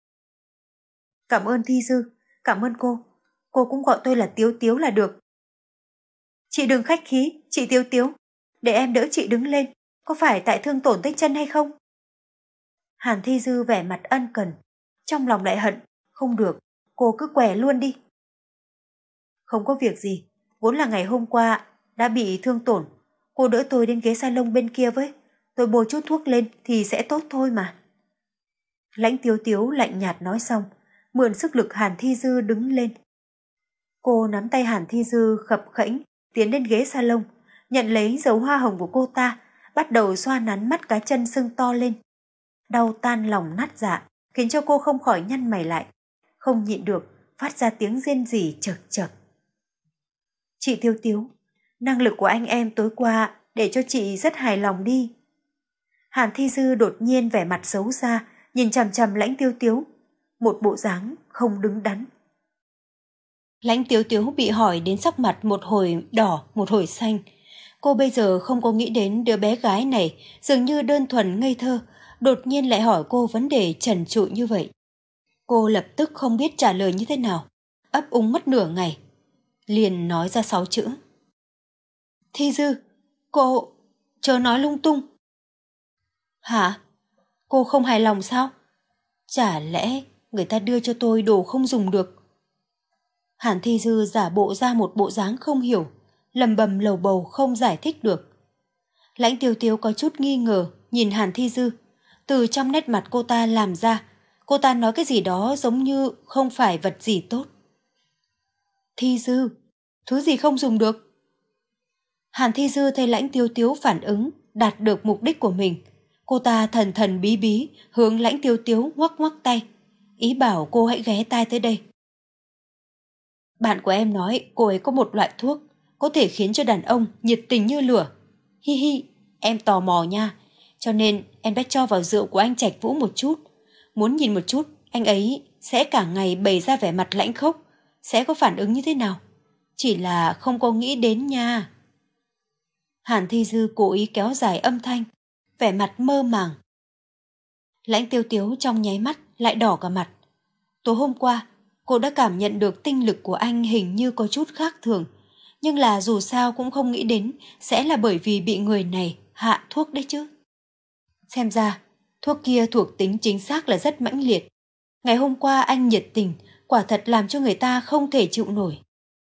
Cảm ơn Thi Dư, cảm ơn cô. Cô cũng gọi tôi là Tiếu Tiếu là được. Chị đừng khách khí, chị Tiếu Tiếu. Để em đỡ chị đứng lên, có phải tại thương tổn tới chân hay không? Hàn Thi Dư vẻ mặt ân cần, trong lòng lại hận, không được, cô cứ què luôn đi. Không có việc gì, vốn là ngày hôm qua đã bị thương tổn, cô đỡ tôi đến ghế salon bên kia với, tôi bôi chút thuốc lên thì sẽ tốt thôi mà. Lãnh Tiếu Tiếu lạnh nhạt nói xong, mượn sức lực Hàn Thi Dư đứng lên. Cô nắm tay Hàn Thi Dư khập khẽnh tiến đến ghế salon, nhận lấy dầu hoa hồng của cô ta, bắt đầu xoa nắn mắt cá chân sưng to lên. Đau tan lòng nát dạ, khiến cho cô không khỏi nhăn mày lại, không nhịn được, phát ra tiếng rên rỉ chật chật. Chị Tiếu Tiếu, năng lực của anh em tối qua để cho chị rất hài lòng đi. Hàn Thi Dư đột nhiên vẻ mặt xấu xa, nhìn chằm chằm Lãnh Tiêu Tiếu, một bộ dáng không đứng đắn. Lãnh Tiêu Tiếu bị hỏi đến sắc mặt một hồi đỏ, một hồi xanh. Cô bây giờ không có nghĩ đến đứa bé gái này, dường như đơn thuần ngây thơ, đột nhiên lại hỏi cô vấn đề trần trụi như vậy. Cô lập tức không biết trả lời như thế nào, ấp úng mất nửa ngày. Liền nói ra sáu chữ. Thi Dư, cô... chớ nói lung tung. Hả? Cô không hài lòng sao? Chả lẽ người ta đưa cho tôi đồ không dùng được? Hàn Thi Dư giả bộ ra một bộ dáng không hiểu, lầm bầm lầu bầu không giải thích được. Lãnh Tiêu Tiếu có chút nghi ngờ, nhìn Hàn Thi Dư. Từ trong nét mặt cô ta làm ra, cô ta nói cái gì đó giống như không phải vật gì tốt. Thi Dư, thứ gì không dùng được? Hàn Thi Dư thấy Lãnh Tiêu Tiếu phản ứng, đạt được mục đích của mình. Cô ta thần thần bí bí hướng Lãnh Tiêu Tiếu ngoắc ngoắc tay, ý bảo cô hãy ghé tai tới đây. Bạn của em nói cô ấy có một loại thuốc có thể khiến cho đàn ông nhiệt tình như lửa. Hi hi, em tò mò nha, cho nên em đã cho vào rượu của anh Trạch Vũ một chút. Muốn nhìn một chút anh ấy sẽ cả ngày bày ra vẻ mặt lãnh khốc, sẽ có phản ứng như thế nào. Chỉ là không có nghĩ đến nha. Hàn Thi Dư cố ý kéo dài âm thanh, vẻ mặt mơ màng. Lãnh Tiêu Tiếu trong nháy mắt lại đỏ cả mặt. Tối hôm qua cô đã cảm nhận được tinh lực của anh hình như có chút khác thường, nhưng là dù sao cũng không nghĩ đến sẽ là bởi vì bị người này hạ thuốc đấy chứ. Xem ra thuốc kia thuộc tính chính xác là rất mãnh liệt. Ngày hôm qua anh nhiệt tình, quả thật làm cho người ta không thể chịu nổi.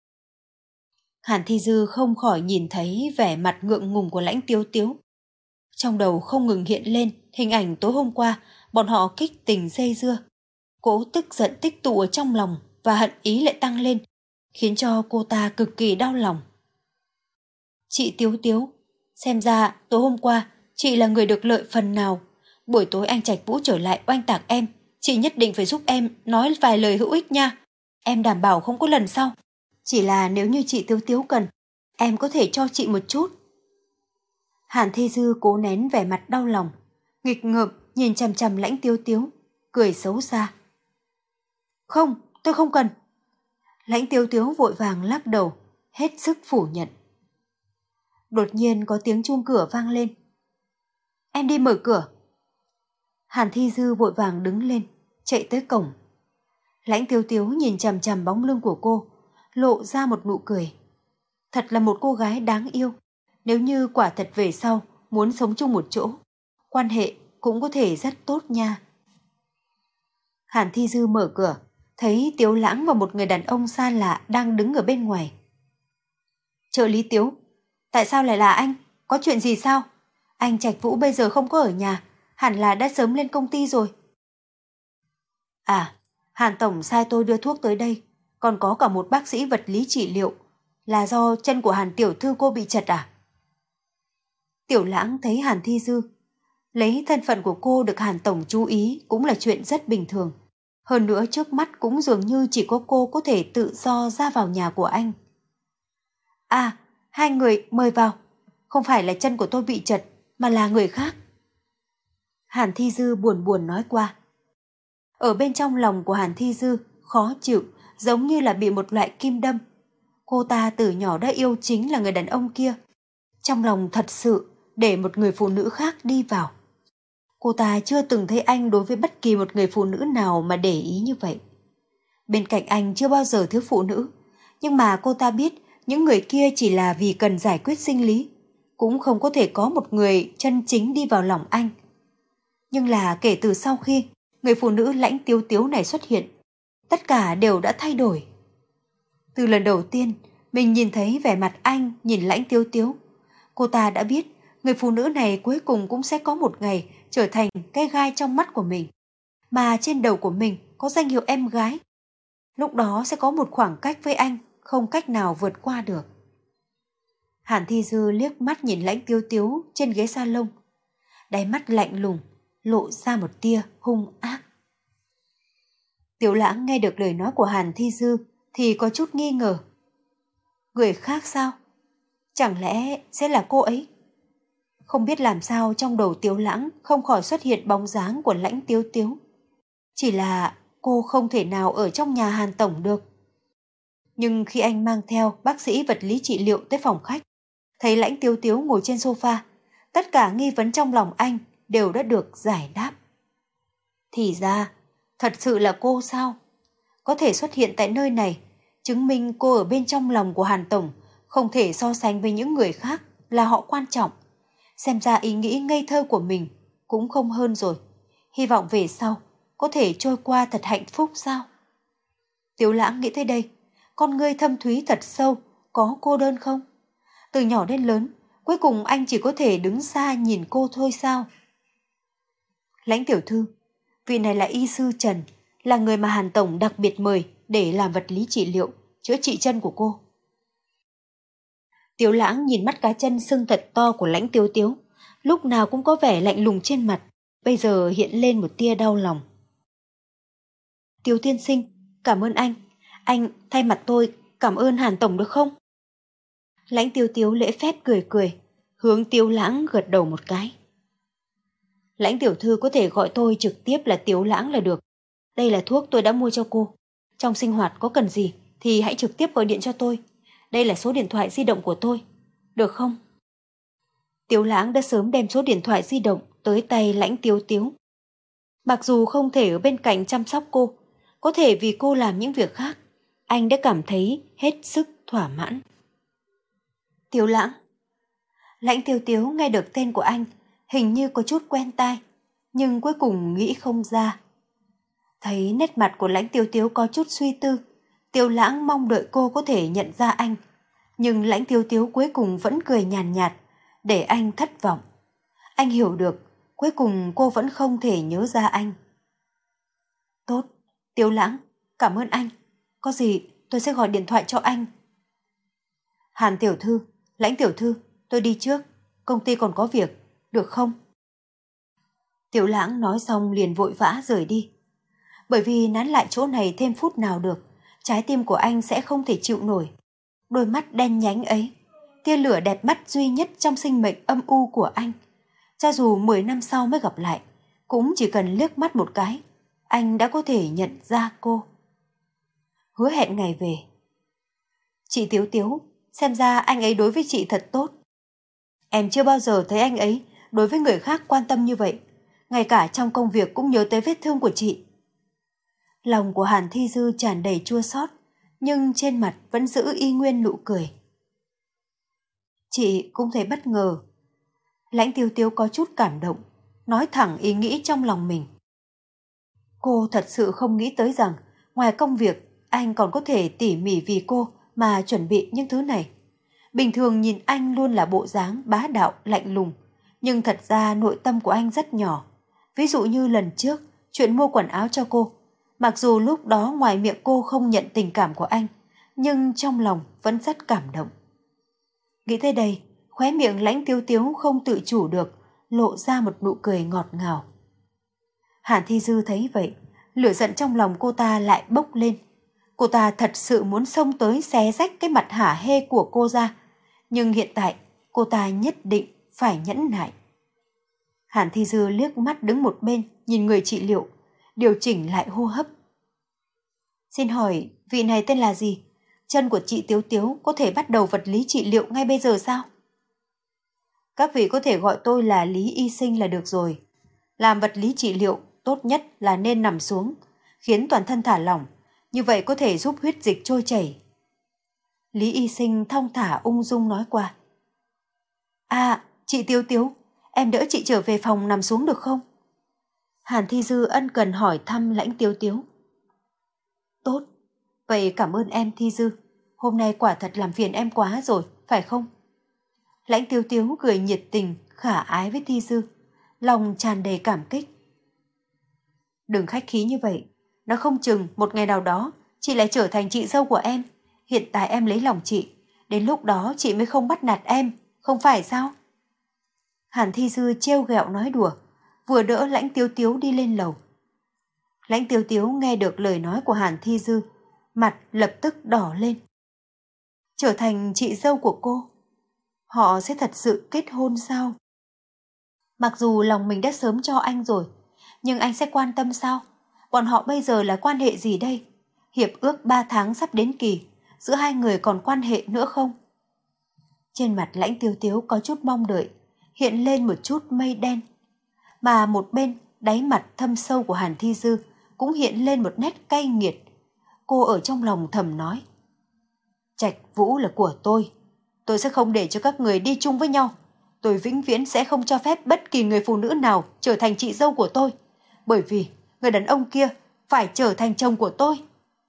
Hàn Thi Dư không khỏi nhìn thấy vẻ mặt ngượng ngùng của Lãnh Tiêu Tiếu. Trong đầu không ngừng hiện lên hình ảnh tối hôm qua bọn họ kích tình dây dưa. Cố tức giận tích tụ ở trong lòng và hận ý lại tăng lên, khiến cho cô ta cực kỳ đau lòng. Chị Tiếu Tiếu, xem ra tối hôm qua chị là người được lợi phần nào. Buổi tối anh Trạch Vũ trở lại oanh tạc em, chị nhất định phải giúp em nói vài lời hữu ích nha. Em đảm bảo không có lần sau. Chỉ là nếu như chị Tiếu Tiếu cần, em có thể cho chị một chút. Hàn Thi Dư cố nén vẻ mặt đau lòng, nghịch ngợm nhìn chằm chằm Lãnh Tiêu Tiếu, cười xấu xa. Không, tôi không cần. Lãnh Tiêu Tiếu vội vàng lắc đầu, hết sức phủ nhận. Đột nhiên có tiếng chuông cửa vang lên. Em đi mở cửa. Hàn Thi Dư vội vàng đứng lên, chạy tới cổng. Lãnh Tiêu Tiếu nhìn chằm chằm bóng lưng của cô, lộ ra một nụ cười. Thật là một cô gái đáng yêu. Nếu như quả thật về sau muốn sống chung một chỗ, quan hệ cũng có thể rất tốt nha. Hàn Thi Dư mở cửa, thấy Tiếu Lãng và một người đàn ông xa lạ đang đứng ở bên ngoài. Trợ lý Tiếu, tại sao lại là anh? Có chuyện gì sao? Anh Trạch Vũ bây giờ không có ở nhà, hẳn là đã sớm lên công ty rồi. À, Hàn Tổng sai tôi đưa thuốc tới đây, còn có cả một bác sĩ vật lý trị liệu. Là do chân của Hàn Tiểu Thư cô bị chật à? Tiểu Lãng thấy Hàn Thi Dư, lấy thân phận của cô được Hàn Tổng chú ý cũng là chuyện rất bình thường. Hơn nữa trước mắt cũng dường như chỉ có cô có thể tự do ra vào nhà của anh. À, hai người mời vào. Không phải là chân của tôi bị chật, mà là người khác. Hàn Thi Dư buồn buồn nói qua. Ở bên trong lòng của Hàn Thi Dư khó chịu, giống như là bị một loại kim đâm. Cô ta từ nhỏ đã yêu chính là người đàn ông kia. Trong lòng thật sự để một người phụ nữ khác đi vào. Cô ta chưa từng thấy anh đối với bất kỳ một người phụ nữ nào mà để ý như vậy. Bên cạnh anh chưa bao giờ thiếu phụ nữ, nhưng mà cô ta biết những người kia chỉ là vì cần giải quyết sinh lý, cũng không có thể có một người chân chính đi vào lòng anh. Nhưng là kể từ sau khi người phụ nữ Lãnh Tiếu Tiếu này xuất hiện, tất cả đều đã thay đổi. Từ lần đầu tiên mình nhìn thấy vẻ mặt anh nhìn Lãnh Tiếu Tiếu, cô ta đã biết người phụ nữ này cuối cùng cũng sẽ có một ngày trở thành cái gai trong mắt của mình, mà trên đầu của mình có danh hiệu em gái. Lúc đó sẽ có một khoảng cách với anh không cách nào vượt qua được. Hàn Thi Dư liếc mắt nhìn Lãnh Tiếu Tiếu trên ghế salon, đáy mắt lạnh lùng lộ ra một tia hung ác. Tiểu Lãng nghe được lời nói của Hàn Thi Dư thì có chút nghi ngờ. Người khác sao? Chẳng lẽ sẽ là cô ấy? Không biết làm sao trong đầu Tiếu Lãng không khỏi xuất hiện bóng dáng của Lãnh Tiếu Tiếu. Chỉ là cô không thể nào ở trong nhà Hàn Tổng được. Nhưng khi anh mang theo bác sĩ vật lý trị liệu tới phòng khách, thấy Lãnh Tiếu Tiếu ngồi trên sofa, tất cả nghi vấn trong lòng anh đều đã được giải đáp. Thì ra, thật sự là cô sao? Có thể xuất hiện tại nơi này, chứng minh cô ở bên trong lòng của Hàn Tổng, không thể so sánh với những người khác là họ quan trọng. Xem ra ý nghĩ ngây thơ của mình cũng không hơn rồi. Hy vọng về sau có thể trôi qua thật hạnh phúc sao? Tiếu Lãng nghĩ tới đây, con ngươi thâm thúy thật sâu, có cô đơn không? Từ nhỏ đến lớn, cuối cùng anh chỉ có thể đứng xa nhìn cô thôi sao? Lãnh tiểu thư, vị này là y sư Trần, là người mà Hàn Tổng đặc biệt mời để làm vật lý trị liệu, chữa trị chân của cô. Tiếu Lãng nhìn mắt cá chân sưng thật to của Lãnh Tiếu Tiếu, lúc nào cũng có vẻ lạnh lùng trên mặt, bây giờ hiện lên một tia đau lòng. Tiếu tiên sinh, cảm ơn anh. Anh thay mặt tôi cảm ơn Hàn Tổng được không? Lãnh Tiếu Tiếu lễ phép cười cười, hướng Tiếu Lãng gật đầu một cái. Lãnh tiểu thư có thể gọi tôi trực tiếp là Tiếu Lãng là được. Đây là thuốc tôi đã mua cho cô. Trong sinh hoạt có cần gì thì hãy trực tiếp gọi điện cho tôi. Đây là số điện thoại di động của tôi. Được không? Tiếu Lãng đã sớm đem số điện thoại di động tới tay Lãnh Tiếu Tiếu. Mặc dù không thể ở bên cạnh chăm sóc cô, có thể vì cô làm những việc khác, anh đã cảm thấy hết sức thỏa mãn. Tiếu Lãng. Lãnh Tiếu Tiếu nghe được tên của anh, hình như có chút quen tai, nhưng cuối cùng nghĩ không ra. Thấy nét mặt của Lãnh Tiếu Tiếu có chút suy tư, Tiếu Lãng mong đợi cô có thể nhận ra anh, nhưng Lãnh Tiếu Tiếu cuối cùng vẫn cười nhàn nhạt, để anh thất vọng. Anh hiểu được, cuối cùng cô vẫn không thể nhớ ra anh. Tốt, Tiếu Lãng, cảm ơn anh. Có gì tôi sẽ gọi điện thoại cho anh. Hàn tiểu thư, Lãnh tiểu thư, tôi đi trước, công ty còn có việc, được không? Tiếu Lãng nói xong liền vội vã rời đi. Bởi vì nán lại chỗ này thêm phút nào được, trái tim của anh sẽ không thể chịu nổi. Đôi mắt đen nhánh ấy, tia lửa đẹp mắt duy nhất trong sinh mệnh âm u của anh. Cho dù mười năm sau mới gặp lại, cũng chỉ cần liếc mắt một cái, anh đã có thể nhận ra cô. Hứa hẹn ngày về. Chị Tiếu Tiếu, xem ra anh ấy đối với chị thật tốt. Em chưa bao giờ thấy anh ấy đối với người khác quan tâm như vậy, ngay cả trong công việc cũng nhớ tới vết thương của chị. Lòng của Hàn Thi Dư tràn đầy chua xót, nhưng trên mặt vẫn giữ y nguyên nụ cười. Chị cũng thấy bất ngờ. Lãnh Tiếu Tiếu có chút cảm động, nói thẳng ý nghĩ trong lòng mình. Cô thật sự không nghĩ tới rằng, ngoài công việc, anh còn có thể tỉ mỉ vì cô mà chuẩn bị những thứ này. Bình thường nhìn anh luôn là bộ dáng bá đạo, lạnh lùng, nhưng thật ra nội tâm của anh rất nhỏ. Ví dụ như lần trước, chuyện mua quần áo cho cô. Mặc dù lúc đó ngoài miệng cô không nhận tình cảm của anh, nhưng trong lòng vẫn rất cảm động. Nghĩ tới đây, khóe miệng Lãnh Tiếu Tiếu không tự chủ được, lộ ra một nụ cười ngọt ngào. Hàn Thi Dư thấy vậy, lửa giận trong lòng cô ta lại bốc lên. Cô ta thật sự muốn xông tới xé rách cái mặt hả hê của cô ra, nhưng hiện tại cô ta nhất định phải nhẫn nại. Hàn Thi Dư liếc mắt đứng một bên nhìn người trị liệu, điều chỉnh lại hô hấp. Xin hỏi vị này tên là gì? Chân của chị Tiếu Tiếu có thể bắt đầu vật lý trị liệu ngay bây giờ sao? Các vị có thể gọi tôi là Lý Y Sinh là được rồi. Làm vật lý trị liệu tốt nhất là nên nằm xuống, khiến toàn thân thả lỏng, như vậy có thể giúp huyết dịch trôi chảy. Lý Y Sinh thong thả ung dung nói qua. À, chị Tiếu Tiếu, em đỡ chị trở về phòng nằm xuống được không? Hàn Thi Dư ân cần hỏi thăm Lãnh Tiếu Tiếu. Tốt, vậy cảm ơn em Thi Dư, hôm nay quả thật làm phiền em quá rồi, phải không? Lãnh Tiếu Tiếu cười nhiệt tình, khả ái với Thi Dư, lòng tràn đầy cảm kích. Đừng khách khí như vậy, nó không chừng một ngày nào đó chị lại trở thành chị dâu của em. Hiện tại em lấy lòng chị, đến lúc đó chị mới không bắt nạt em, không phải sao? Hàn Thi Dư trêu ghẹo nói đùa, vừa đỡ Lãnh Tiếu Tiếu đi lên lầu. Lãnh Tiếu Tiếu nghe được lời nói của Hàn Thi Dư, mặt lập tức đỏ lên. Trở thành chị dâu của cô, họ sẽ thật sự kết hôn sao? Mặc dù lòng mình đã sớm cho anh rồi, nhưng anh sẽ quan tâm sao? Bọn họ bây giờ là quan hệ gì đây? Hiệp ước ba tháng sắp đến kỳ, giữa hai người còn quan hệ nữa không? Trên mặt Lãnh Tiêu Tiếu có chút mong đợi, hiện lên một chút mây đen. Mà một bên, đáy mặt thâm sâu của Hàn Thi Dư cũng hiện lên một nét cay nghiệt. Cô ở trong lòng thầm nói: Trạch Vũ là của tôi, tôi sẽ không để cho các người đi chung với nhau. Tôi vĩnh viễn sẽ không cho phép bất kỳ người phụ nữ nào trở thành chị dâu của tôi, bởi vì người đàn ông kia phải trở thành chồng của tôi.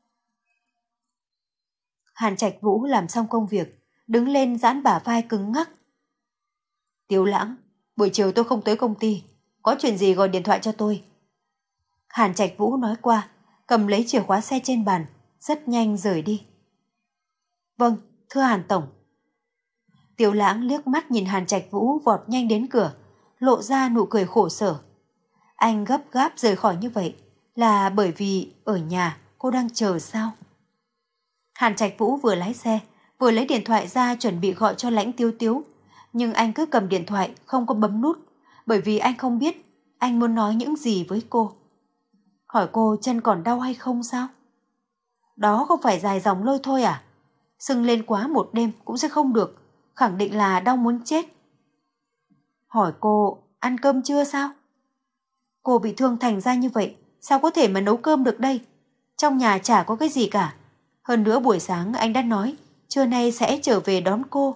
Hàn Trạch Vũ làm xong công việc, đứng lên giãn bả vai cứng ngắc. Tiếu Lãng, buổi chiều tôi không tới công ty, có chuyện gì gọi điện thoại cho tôi. Hàn Trạch Vũ nói qua, cầm lấy chìa khóa xe trên bàn, rất nhanh rời đi. Vâng, thưa Hàn Tổng. Tiếu Lãng liếc mắt nhìn Hàn Trạch Vũ vọt nhanh đến cửa, lộ ra nụ cười khổ sở. Anh gấp gáp rời khỏi như vậy là bởi vì ở nhà cô đang chờ sao? Hàn Trạch Vũ vừa lái xe, vừa lấy điện thoại ra chuẩn bị gọi cho Lãnh Tiếu Tiếu, nhưng anh cứ cầm điện thoại không có bấm nút, bởi vì anh không biết anh muốn nói những gì với cô. Hỏi cô chân còn đau hay không sao? Đó không phải dài dòng lôi thôi à? Sưng lên quá một đêm cũng sẽ không được, khẳng định là đau muốn chết. Hỏi cô ăn cơm chưa sao? Cô bị thương thành ra như vậy, sao có thể mà nấu cơm được đây? Trong nhà chả có cái gì cả. Hơn nữa buổi sáng anh đã nói, trưa nay sẽ trở về đón cô.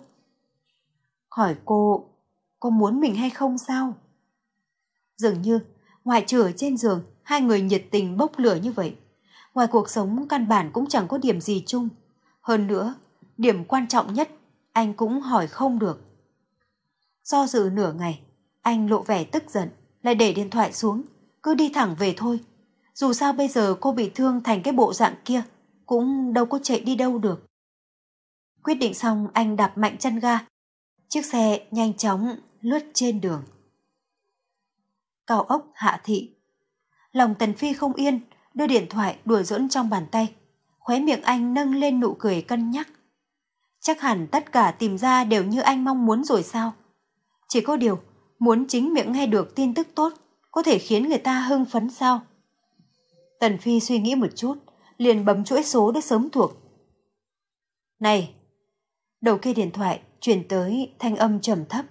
Hỏi cô, có muốn mình hay không sao? Dường như, ngoại trừ ở trên giường, hai người nhiệt tình bốc lửa như vậy. Ngoài cuộc sống căn bản cũng chẳng có điểm gì chung. Hơn nữa, điểm quan trọng nhất, anh cũng hỏi không được. Do dự nửa ngày, anh lộ vẻ tức giận, lại để điện thoại xuống, cứ đi thẳng về thôi. Dù sao bây giờ cô bị thương thành cái bộ dạng kia, cũng đâu có chạy đi đâu được. Quyết định xong anh đạp mạnh chân ga. Chiếc xe nhanh chóng lướt trên đường. Cao ốc Hạ Thị. Lòng Tần Phi không yên, đưa điện thoại đùa giỡn trong bàn tay. Khóe miệng anh nâng lên nụ cười cân nhắc. Chắc hẳn tất cả tìm ra đều như anh mong muốn rồi sao? Chỉ có điều, muốn chính miệng nghe được tin tức tốt, có thể khiến người ta hưng phấn sao? Tần Phi suy nghĩ một chút, liền bấm chuỗi số đã sớm thuộc. Này! Đầu kia điện thoại truyền tới thanh âm trầm thấp.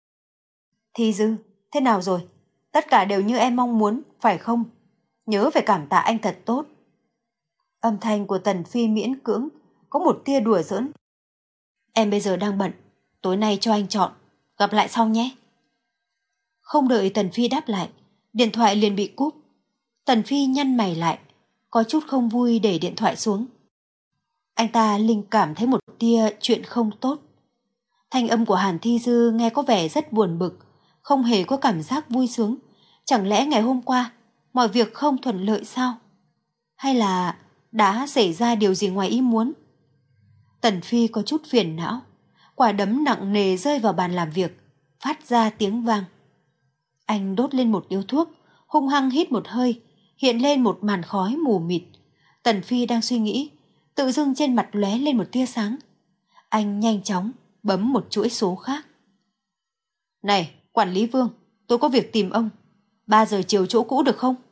Thi Dư, thế nào rồi? Tất cả đều như em mong muốn, phải không? Nhớ phải cảm tạ anh thật tốt. Âm thanh của Tần Phi miễn cưỡng, có một tia đùa giỡn. Em bây giờ đang bận, tối nay cho anh chọn, gặp lại sau nhé. Không đợi Tần Phi đáp lại, điện thoại liền bị cúp. Tần Phi nhăn mày lại, có chút không vui để điện thoại xuống. Anh ta linh cảm thấy một tia chuyện không tốt. Thanh âm của Hàn Thi Dư nghe có vẻ rất buồn bực, không hề có cảm giác vui sướng. Chẳng lẽ ngày hôm qua mọi việc không thuận lợi sao? Hay là đã xảy ra điều gì ngoài ý muốn? Tần Phi có chút phiền não, quả đấm nặng nề rơi vào bàn làm việc, phát ra tiếng vang. Anh đốt lên một điếu thuốc, hung hăng hít một hơi, hiện lên một màn khói mù mịt. Tần Phi đang suy nghĩ, tự dưng trên mặt lóe lên một tia sáng. Anh nhanh chóng bấm một chuỗi số khác. Này, quản lý Vương, tôi có việc tìm ông. Ba giờ chiều chỗ cũ được không?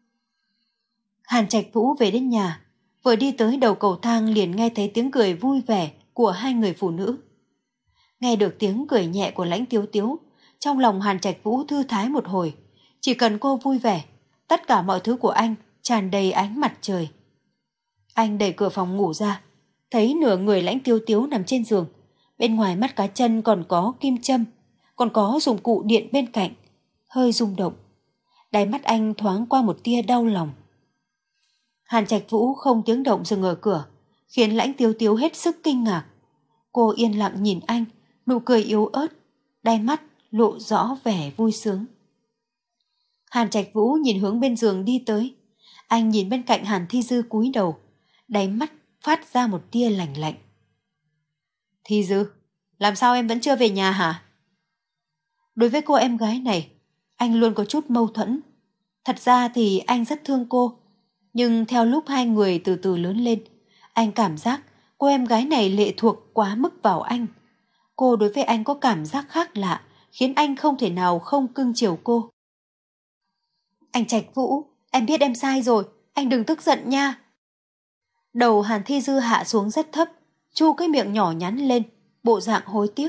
Hàn Trạch Vũ về đến nhà, vừa đi tới đầu cầu thang liền nghe thấy tiếng cười vui vẻ của hai người phụ nữ. Nghe được tiếng cười nhẹ của Lãnh Tiếu Tiếu, trong lòng Hàn Trạch Vũ thư thái một hồi. Chỉ cần cô vui vẻ, tất cả mọi thứ của anh tràn đầy ánh mặt trời. Anh đẩy cửa phòng ngủ ra, thấy nửa người Lãnh Tiếu Tiếu nằm trên giường. Bên ngoài mắt cá chân còn có kim châm, còn có dụng cụ điện bên cạnh, hơi rung động. Đáy mắt anh thoáng qua một tia đau lòng. Hàn Trạch Vũ không tiếng động dừng ở cửa, khiến Lãnh Tiếu Tiếu hết sức kinh ngạc. Cô yên lặng nhìn anh, nụ cười yếu ớt, đáy mắt lộ rõ vẻ vui sướng. Hàn Trạch Vũ nhìn hướng bên giường đi tới. Anh nhìn bên cạnh Hàn Thi Dư cúi đầu, đáy mắt phát ra một tia lạnh lạnh. Thi Dư, làm sao em vẫn chưa về nhà hả? Đối với cô em gái này, anh luôn có chút mâu thuẫn. Thật ra thì anh rất thương cô, nhưng theo lúc hai người từ từ lớn lên, anh cảm giác cô em gái này lệ thuộc quá mức vào anh. Cô đối với anh có cảm giác khác lạ, khiến anh không thể nào không cưng chiều cô. Anh Trạch Vũ, em biết em sai rồi, anh đừng tức giận nha. Đầu Hàn Thi Dư hạ xuống rất thấp, chu cái miệng nhỏ nhắn lên, bộ dạng hối tiếc.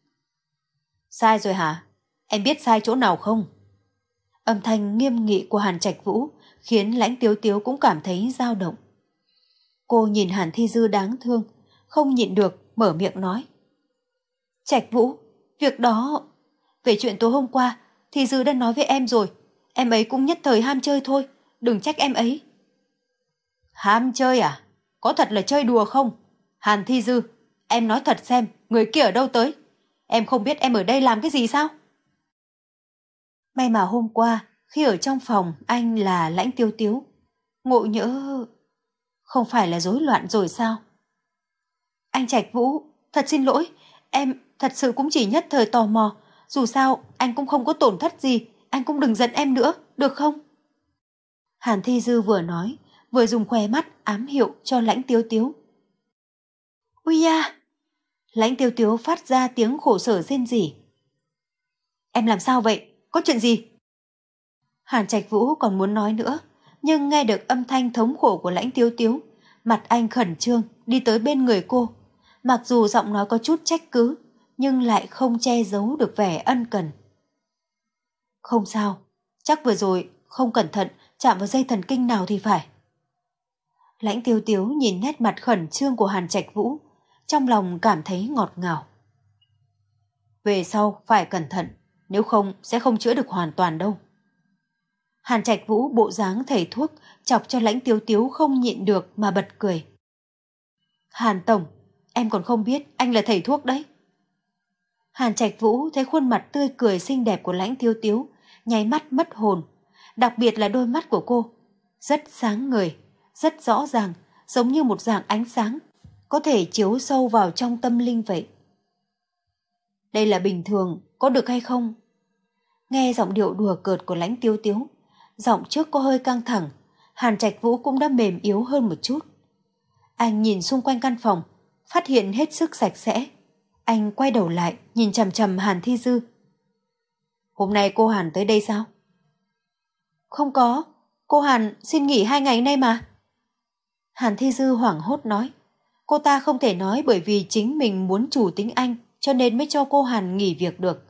Sai rồi hả? Em biết sai chỗ nào không? Âm thanh nghiêm nghị của Hàn Trạch Vũ khiến Lãnh Tiếu Tiếu cũng cảm thấy dao động. Cô nhìn Hàn Thi Dư đáng thương, không nhịn được mở miệng nói. Trạch Vũ, việc đó... Về chuyện tối hôm qua, Thi Dư đã nói với em rồi, em ấy cũng nhất thời ham chơi thôi, đừng trách em ấy. Ham chơi à? Có thật là chơi đùa không? Hàn Thi Dư, em nói thật xem, người kia ở đâu tới? Em không biết em ở đây làm cái gì sao? May mà hôm qua, khi ở trong phòng anh là Lãnh Tiếu Tiếu, ngộ nhỡ... Không phải là rối loạn rồi sao? Anh Trạch Vũ, thật xin lỗi, em thật sự cũng chỉ nhất thời tò mò, dù sao anh cũng không có tổn thất gì, anh cũng đừng giận em nữa, được không? Hàn Thi Dư vừa nói, vừa dùng khóe mắt ám hiệu cho Lãnh Tiếu Tiếu. Ui da! Lãnh Tiếu Tiếu phát ra tiếng khổ sở rên rỉ. Em làm sao vậy? Có chuyện gì? Hàn Trạch Vũ còn muốn nói nữa, nhưng nghe được âm thanh thống khổ của Lãnh Tiếu Tiếu, mặt anh khẩn trương đi tới bên người cô. Mặc dù giọng nói có chút trách cứ, nhưng lại không che giấu được vẻ ân cần. Không sao, chắc vừa rồi không cẩn thận chạm vào dây thần kinh nào thì phải. Lãnh Tiếu Tiếu nhìn nét mặt khẩn trương của Hàn Trạch Vũ, trong lòng cảm thấy ngọt ngào. Về sau phải cẩn thận, nếu không sẽ không chữa được hoàn toàn đâu. Hàn Trạch Vũ bộ dáng thầy thuốc chọc cho Lãnh Tiếu Tiếu không nhịn được mà bật cười. Hàn Tổng, em còn không biết anh là thầy thuốc đấy. Hàn Trạch Vũ thấy khuôn mặt tươi cười xinh đẹp của Lãnh Tiếu Tiếu, nháy mắt mất hồn, đặc biệt là đôi mắt của cô. Rất sáng ngời, rất rõ ràng, giống như một dạng ánh sáng, có thể chiếu sâu vào trong tâm linh vậy. Đây là bình thường, có được hay không? Nghe giọng điệu đùa cợt của Lãnh Tiếu Tiếu, giọng trước có hơi căng thẳng, Hàn Trạch Vũ cũng đã mềm yếu hơn một chút. Anh nhìn xung quanh căn phòng, phát hiện hết sức sạch sẽ. Anh quay đầu lại, nhìn chằm chằm Hàn Thi Dư. Hôm nay cô Hàn tới đây sao? Không có, cô Hàn xin nghỉ hai ngày nay mà. Hàn Thi Dư hoảng hốt nói. Cô ta không thể nói bởi vì chính mình muốn chủ tính anh, cho nên mới cho cô Hàn nghỉ việc được.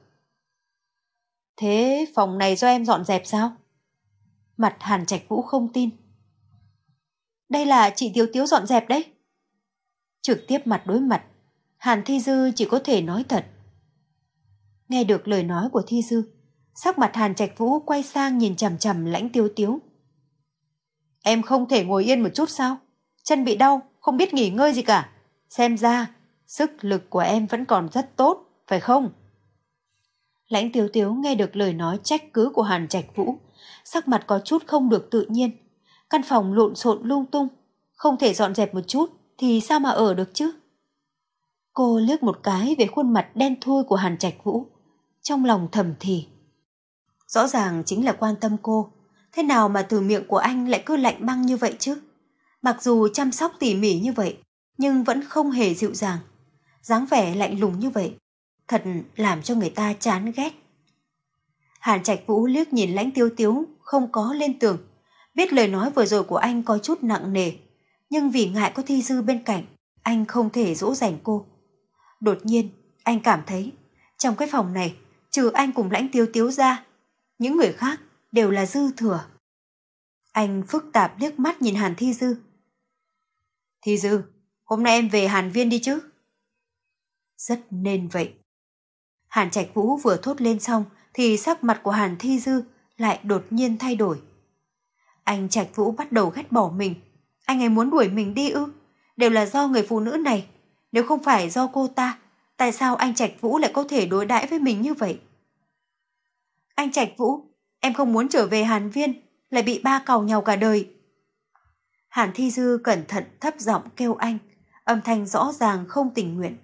Thế phòng này do em dọn dẹp sao? Mặt Hàn Trạch Vũ không tin. Đây là chị Tiếu Tiếu dọn dẹp đấy. Trực tiếp mặt đối mặt, Hàn Thi Dư chỉ có thể nói thật. Nghe được lời nói của Thi Dư, sắc mặt Hàn Trạch Vũ quay sang nhìn chằm chằm Lãnh Tiếu Tiếu. Em không thể ngồi yên một chút sao? Chân bị đau, không biết nghỉ ngơi gì cả. Xem ra, sức lực của em vẫn còn rất tốt, phải không? Lãnh Tiếu Tiếu nghe được lời nói trách cứ của Hàn Trạch Vũ, sắc mặt có chút không được tự nhiên. Căn phòng lộn xộn lung tung, không thể dọn dẹp một chút thì sao mà ở được chứ? Cô liếc một cái về khuôn mặt đen thui của Hàn Trạch Vũ, trong lòng thầm thì. Rõ ràng chính là quan tâm cô, thế nào mà từ miệng của anh lại cứ lạnh băng như vậy chứ? Mặc dù chăm sóc tỉ mỉ như vậy, nhưng vẫn không hề dịu dàng. Dáng vẻ lạnh lùng như vậy, thật làm cho người ta chán ghét. Hàn Trạch Vũ liếc nhìn Lãnh Tiếu Tiếu, không có lên tường. Biết lời nói vừa rồi của anh có chút nặng nề, nhưng vì ngại có Thi Dư bên cạnh, anh không thể dỗ dành cô. Đột nhiên, anh cảm thấy, trong cái phòng này, trừ anh cùng Lãnh Tiếu Tiếu ra, những người khác đều là dư thừa. Anh phức tạp liếc mắt nhìn Hàn Thi Dư. Thi Dư, hôm nay em về Hàn Viên đi chứ? Rất nên vậy. Hàn Trạch Vũ vừa thốt lên xong, thì sắc mặt của Hàn Thi Dư lại đột nhiên thay đổi. Anh Trạch Vũ bắt đầu ghét bỏ mình. Anh ấy muốn đuổi mình đi ư? Đều là do người phụ nữ này. Nếu không phải do cô ta, tại sao anh Trạch Vũ lại có thể đối đãi với mình như vậy? Anh Trạch Vũ, em không muốn trở về Hàn Viên, lại bị ba càu nhàu cả đời. Hàn Thi Dư cẩn thận thấp giọng kêu anh, âm thanh rõ ràng không tình nguyện.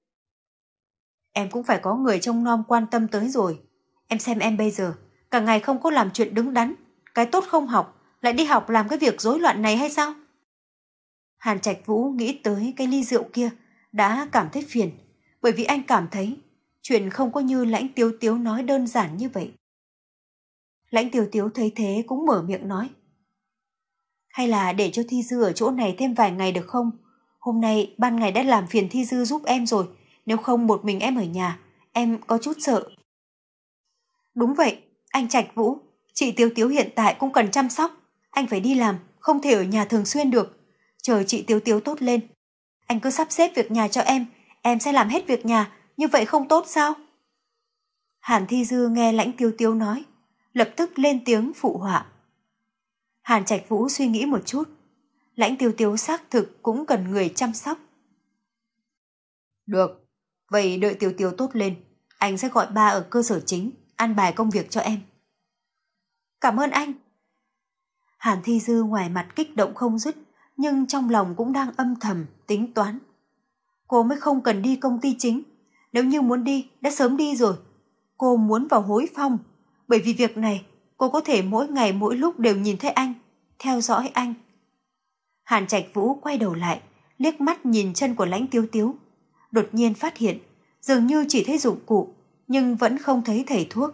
Em cũng phải có người trông nom quan tâm tới rồi. Em xem em bây giờ, cả ngày không có làm chuyện đứng đắn, cái tốt không học, lại đi học làm cái việc rối loạn này hay sao? Hàn Trạch Vũ nghĩ tới cái ly rượu kia, đã cảm thấy phiền, bởi vì anh cảm thấy Chuyện không có như Lãnh Tiếu Tiếu nói đơn giản như vậy. Lãnh Tiếu Tiếu thấy thế cũng mở miệng nói. Hay là để cho Thi Dư ở chỗ này thêm vài ngày được không? Hôm nay ban ngày đã làm phiền Thi Dư giúp em rồi, nếu không một mình em ở nhà, em có chút sợ. Đúng vậy, anh Trạch Vũ, chị Tiếu Tiếu hiện tại cũng cần chăm sóc. Anh phải đi làm, không thể ở nhà thường xuyên được. Chờ chị Tiếu Tiếu tốt lên, anh cứ sắp xếp việc nhà cho em, em sẽ làm hết việc nhà, như vậy không tốt sao? Hàn Thi Dư nghe Lãnh Tiếu Tiếu nói, lập tức lên tiếng phụ họa. Hàn Trạch Vũ suy nghĩ một chút, Lãnh Tiếu Tiếu xác thực cũng cần người chăm sóc. Được, vậy đợi Tiếu Tiếu tốt lên, anh sẽ gọi ba ở cơ sở chính, an bài công việc cho em. Cảm ơn anh. Hàn Thi Dư ngoài mặt kích động không dứt, nhưng trong lòng cũng đang âm thầm, tính toán. Cô mới không cần đi công ty chính, nếu như muốn đi, đã sớm đi rồi. Cô muốn vào Hối Phong, bởi vì việc này, cô có thể mỗi ngày mỗi lúc đều nhìn thấy anh, theo dõi anh. Hàn Trạch Vũ quay đầu lại, liếc mắt nhìn chân của Lãnh Tiếu Tiếu. Đột nhiên phát hiện, dường như chỉ thấy dụng cụ, nhưng vẫn không thấy thầy thuốc.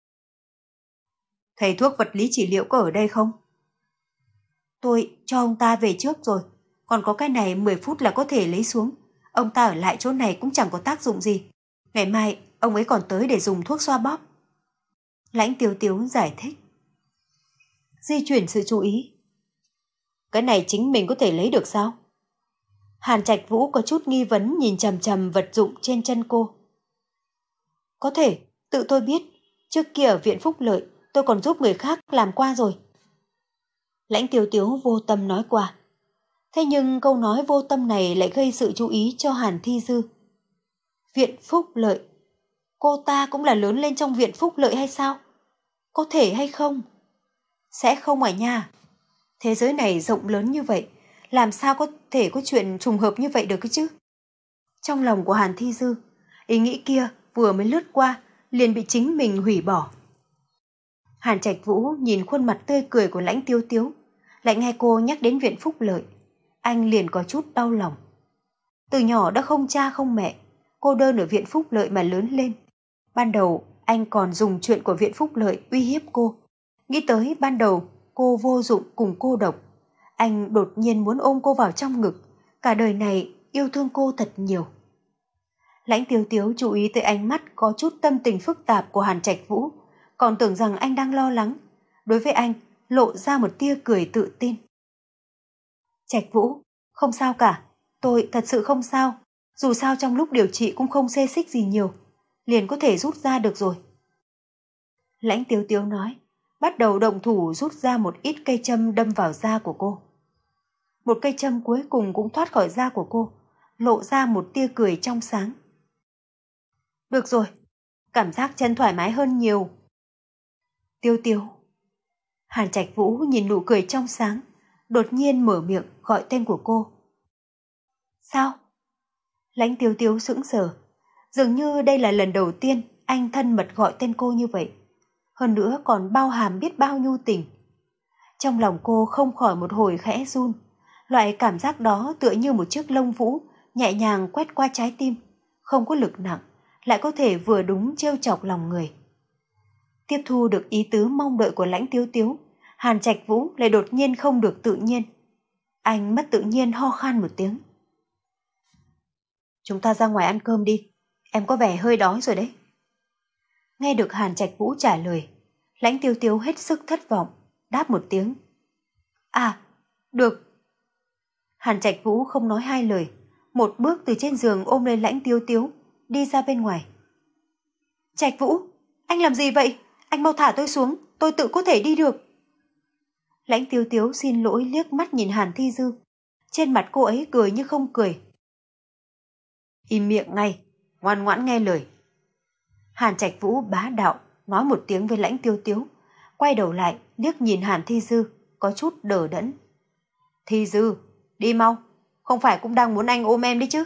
Thầy thuốc vật lý trị liệu có ở đây không? Tôi cho ông ta về trước rồi, còn có cái này mười phút là có thể lấy xuống. Ông ta ở lại chỗ này cũng chẳng có tác dụng gì. Ngày mai ông ấy còn tới để dùng thuốc xoa bóp. Lãnh Tiếu Tiếu giải thích. Di chuyển sự chú ý. Cái này chính mình có thể lấy được sao? Hàn Trạch Vũ có chút nghi vấn nhìn chằm chằm vật dụng trên chân cô. Có thể, tự tôi biết. Trước kia ở Viện Phúc Lợi, tôi còn giúp người khác làm qua rồi. Lãnh Tiếu Tiếu vô tâm nói qua. Thế nhưng câu nói vô tâm này lại gây sự chú ý cho Hàn Thi Dư. Viện Phúc Lợi. Cô ta cũng là lớn lên trong Viện Phúc Lợi hay sao? Có thể hay không? Sẽ không à nha. Thế giới này rộng lớn như vậy, làm sao có thể có chuyện trùng hợp như vậy được chứ? Trong lòng của Hàn Thi Dư, ý nghĩ kia vừa mới lướt qua, liền bị chính mình hủy bỏ. Hàn Trạch Vũ nhìn khuôn mặt tươi cười của Lãnh Tiếu Tiếu, lại nghe cô nhắc đến Viện Phúc Lợi. Anh liền có chút đau lòng. Từ nhỏ đã không cha không mẹ, cô đơn ở Viện Phúc Lợi mà lớn lên. Ban đầu anh còn dùng chuyện của Viện Phúc Lợi uy hiếp cô. Nghĩ tới ban đầu cô vô dụng cùng cô độc. Anh đột nhiên muốn ôm cô vào trong ngực, cả đời này yêu thương cô thật nhiều. Lãnh Tiếu Tiếu chú ý tới ánh mắt có chút tâm tình phức tạp của Hàn Trạch Vũ, còn tưởng rằng anh đang lo lắng. Đối với anh, lộ ra một tia cười tự tin. Trạch Vũ, không sao cả, tôi thật sự không sao. Dù sao trong lúc điều trị cũng không xê xích gì nhiều, liền có thể rút ra được rồi. Lãnh Tiếu Tiếu nói, bắt đầu động thủ rút ra một ít cây châm đâm vào da của cô. Một cây châm cuối cùng cũng thoát khỏi da của cô, lộ ra một tia cười trong sáng. Được rồi, cảm giác chân thoải mái hơn nhiều. Tiêu Tiêu. Hàn Trạch Vũ nhìn nụ cười trong sáng, đột nhiên mở miệng gọi tên của cô. Sao? Lãnh Tiêu Tiêu sững sờ, dường như đây là lần đầu tiên anh thân mật gọi tên cô như vậy. Hơn nữa còn bao hàm biết bao nhu tình. Trong lòng cô không khỏi một hồi khẽ run, loại cảm giác đó tựa như một chiếc lông vũ nhẹ nhàng quét qua trái tim, không có lực nặng, lại có thể vừa đúng trêu chọc lòng người. Tiếp thu được ý tứ mong đợi của Lãnh Tiếu Tiếu, Hàn Trạch Vũ lại đột nhiên không được tự nhiên. Anh mất tự nhiên ho khan một tiếng. Chúng ta ra ngoài ăn cơm đi, em có vẻ hơi đói rồi đấy. Nghe được Hàn Trạch Vũ trả lời, Lãnh Tiếu Tiếu hết sức thất vọng, đáp một tiếng. À, được. Hàn Trạch Vũ không nói hai lời, một bước từ trên giường ôm lấy Lãnh Tiếu Tiếu, đi ra bên ngoài. Trạch Vũ, anh làm gì vậy? Anh mau thả tôi xuống, tôi tự có thể đi được. Lãnh Tiếu Tiếu xin lỗi liếc mắt nhìn Hàn Thi Dư. Trên mặt cô ấy cười như không cười. Im miệng ngay, ngoan ngoãn nghe lời. Hàn Trạch Vũ bá đạo, nói một tiếng với Lãnh Tiếu Tiếu, quay đầu lại liếc nhìn Hàn Thi Dư, có chút đờ đẫn. Thi Dư, đi mau, không phải cũng đang muốn anh ôm em đấy chứ?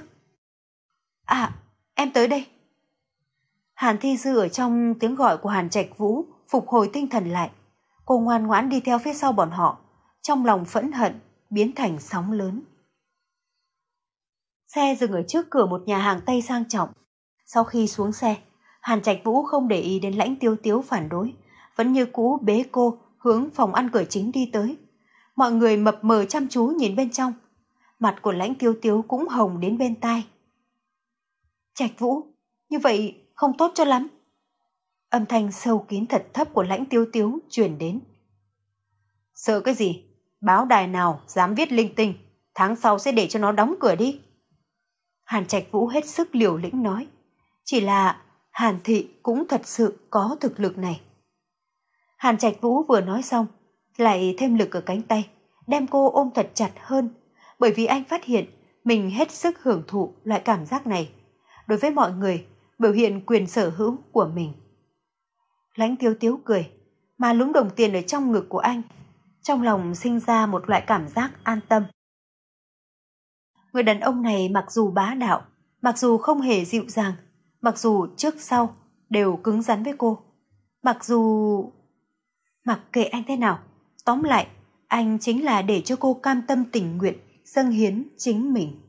À, em tới đây. Hàn Thi Dư ở trong tiếng gọi của Hàn Trạch Vũ phục hồi tinh thần lại. Cô ngoan ngoãn đi theo phía sau bọn họ, trong lòng phẫn hận biến thành sóng lớn. Xe dừng ở trước cửa một nhà hàng Tây sang trọng. Sau khi xuống xe, Hàn Trạch Vũ không để ý đến Lãnh Tiếu Tiếu phản đối, vẫn như cũ bế cô hướng phòng ăn cửa chính đi tới. Mọi người mập mờ chăm chú nhìn bên trong. Mặt của Lãnh Tiếu Tiếu cũng hồng đến bên tai. Trạch Vũ, như vậy không tốt cho lắm. Âm thanh sâu kín thật thấp của Lãnh Tiếu Tiếu truyền đến. Sợ cái gì? Báo đài nào dám viết linh tinh, tháng sau sẽ để cho nó đóng cửa đi. Hàn Trạch Vũ hết sức liều lĩnh nói. Chỉ là Hàn thị cũng thật sự có thực lực này. Hàn Trạch Vũ vừa nói xong, lại thêm lực ở cánh tay, đem cô ôm thật chặt hơn, bởi vì anh phát hiện mình hết sức hưởng thụ loại cảm giác này. Đối với mọi người, biểu hiện quyền sở hữu của mình. Lãnh Tiếu Tiếu cười, mà lúm đồng tiền ở trong ngực của anh, trong lòng sinh ra một loại cảm giác an tâm. Người đàn ông này mặc dù bá đạo, mặc dù không hề dịu dàng, mặc dù trước sau đều cứng rắn với cô, mặc dù... Mặc kệ anh thế nào, tóm lại, anh chính là để cho cô cam tâm tình nguyện, dâng hiến chính mình.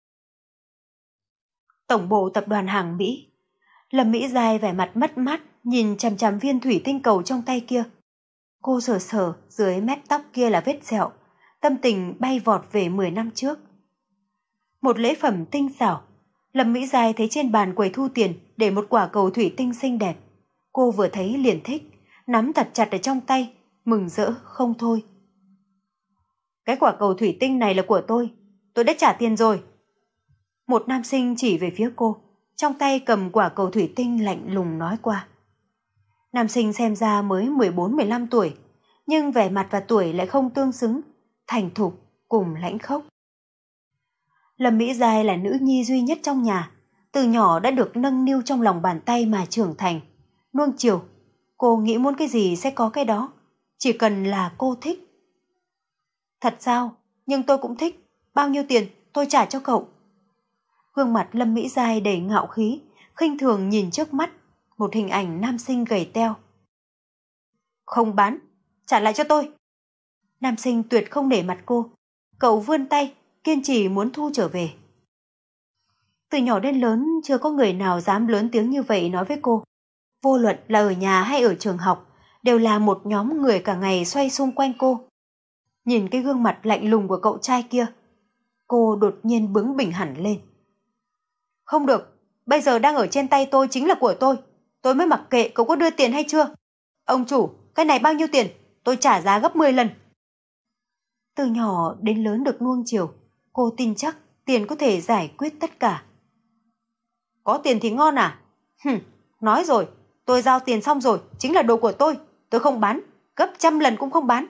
Tổng bộ tập đoàn hàng Mỹ. Lâm Mỹ Giai vẻ mặt mất mát, nhìn chằm chằm viên thủy tinh cầu trong tay kia. Cô sờ sờ, dưới mép tóc kia là vết sẹo, tâm tình bay vọt về mười năm trước. Một lễ phẩm tinh xảo, Lâm Mỹ Giai thấy trên bàn quầy thu tiền để một quả cầu thủy tinh xinh đẹp. Cô vừa thấy liền thích, nắm thật chặt ở trong tay, mừng rỡ không thôi. Cái quả cầu thủy tinh này là của tôi, tôi đã trả tiền rồi. Một nam sinh chỉ về phía cô, trong tay cầm quả cầu thủy tinh lạnh lùng nói qua. Nam sinh xem ra mới mười bốn mười lăm tuổi, nhưng vẻ mặt và tuổi lại không tương xứng, thành thục cùng lãnh khốc. Lâm Mỹ Giai là nữ nhi duy nhất trong nhà, từ nhỏ đã được nâng niu trong lòng bàn tay mà trưởng thành, nuông chiều. Cô nghĩ muốn cái gì sẽ có cái đó, chỉ cần là cô thích. Thật sao? Nhưng tôi cũng thích. Bao nhiêu tiền tôi trả cho cậu. Gương mặt Lâm Mỹ Giai đầy ngạo khí, khinh thường nhìn trước mắt một hình ảnh nam sinh gầy teo. Không bán, trả lại cho tôi. Nam sinh tuyệt không để mặt cô, cậu vươn tay, kiên trì muốn thu trở về. Từ nhỏ đến lớn chưa có người nào dám lớn tiếng như vậy nói với cô. Vô luận là ở nhà hay ở trường học, đều là một nhóm người cả ngày xoay xung quanh cô. Nhìn cái gương mặt lạnh lùng của cậu trai kia, cô đột nhiên bướng bỉnh hẳn lên. Không được, bây giờ đang ở trên tay tôi chính là của tôi. Tôi mới mặc kệ cậu có đưa tiền hay chưa. Ông chủ, cái này bao nhiêu tiền? Tôi trả giá gấp mười lần. Từ nhỏ đến lớn được nuông chiều, cô tin chắc tiền có thể giải quyết tất cả. Có tiền thì ngon à? Hừm, nói rồi, tôi giao tiền xong rồi, chính là đồ của tôi. Tôi không bán, gấp trăm lần cũng không bán.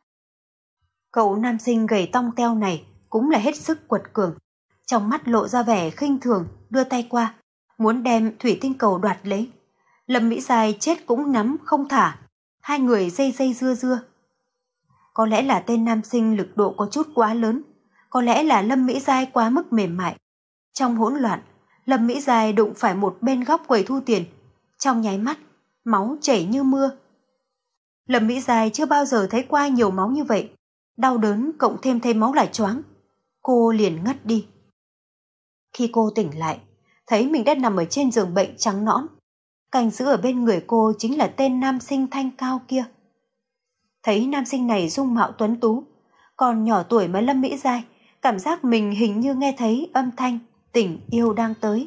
Cậu nam sinh gầy tong teo này cũng là hết sức quật cường. Trong mắt lộ ra vẻ khinh thường, đưa tay qua, muốn đem thủy tinh cầu đoạt lấy. Lâm Mỹ Giai chết cũng nắm không thả, hai người dây dây dưa dưa. Có lẽ là tên nam sinh lực độ có chút quá lớn, có lẽ là Lâm Mỹ Giai quá mức mềm mại. Trong hỗn loạn, Lâm Mỹ Giai đụng phải một bên góc quầy thu tiền, trong nháy mắt, máu chảy như mưa. Lâm Mỹ Giai chưa bao giờ thấy qua nhiều máu như vậy, đau đớn cộng thêm thêm máu lại choáng. Cô liền ngất đi. Khi cô tỉnh lại, thấy mình đã nằm ở trên giường bệnh trắng nõn. Canh giữ ở bên người cô chính là tên nam sinh thanh cao kia. Thấy nam sinh này dung mạo tuấn tú, còn nhỏ tuổi mà Lâm Mỹ Giai cảm giác mình hình như nghe thấy âm thanh tình yêu đang tới.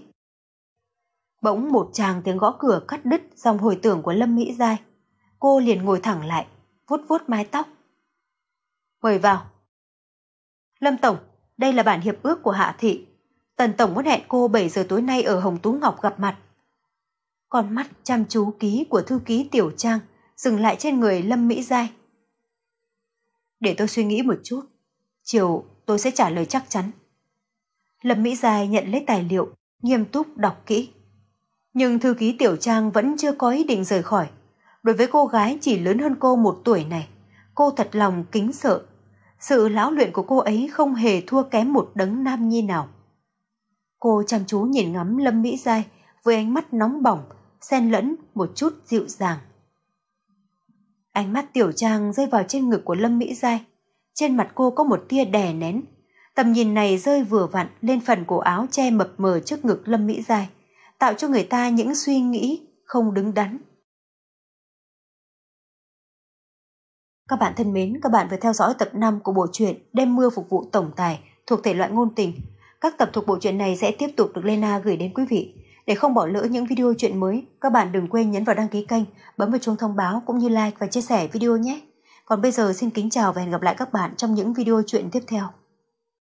Bỗng một tràng tiếng gõ cửa cắt đứt dòng hồi tưởng của Lâm Mỹ Giai. Cô liền ngồi thẳng lại, vuốt vuốt mái tóc. Mời vào. Lâm Tổng, đây là bản hiệp ước của Hạ Thị. Tần Tổng muốn hẹn cô bảy giờ tối nay ở Hồng Tú Ngọc gặp mặt. Con mắt chăm chú ký của thư ký Tiểu Trang dừng lại trên người Lâm Mỹ Giai. Để tôi suy nghĩ một chút, chiều tôi sẽ trả lời chắc chắn. Lâm Mỹ Giai nhận lấy tài liệu, nghiêm túc đọc kỹ. Nhưng thư ký Tiểu Trang vẫn chưa có ý định rời khỏi. Đối với cô gái chỉ lớn hơn cô một tuổi này, cô thật lòng kính sợ. Sự lão luyện của cô ấy không hề thua kém một đấng nam nhi nào. Cô chăm chú nhìn ngắm Lâm Mỹ Giai với ánh mắt nóng bỏng, xen lẫn một chút dịu dàng. Ánh mắt Tiểu Trang rơi vào trên ngực của Lâm Mỹ Giai. Trên mặt cô có một tia đè nén. Tầm nhìn này rơi vừa vặn lên phần cổ áo che mập mờ trước ngực Lâm Mỹ Giai, tạo cho người ta những suy nghĩ không đứng đắn. Các bạn thân mến, các bạn vừa theo dõi tập năm của bộ truyện Đêm mưa phục vụ tổng tài thuộc thể loại ngôn tình. Các tập thuộc bộ truyện này sẽ tiếp tục được Lena gửi đến quý vị. Để không bỏ lỡ những video truyện mới, các bạn đừng quên nhấn vào đăng ký kênh, bấm vào chuông thông báo cũng như like và chia sẻ video nhé. Còn bây giờ xin kính chào và hẹn gặp lại các bạn trong những video truyện tiếp theo.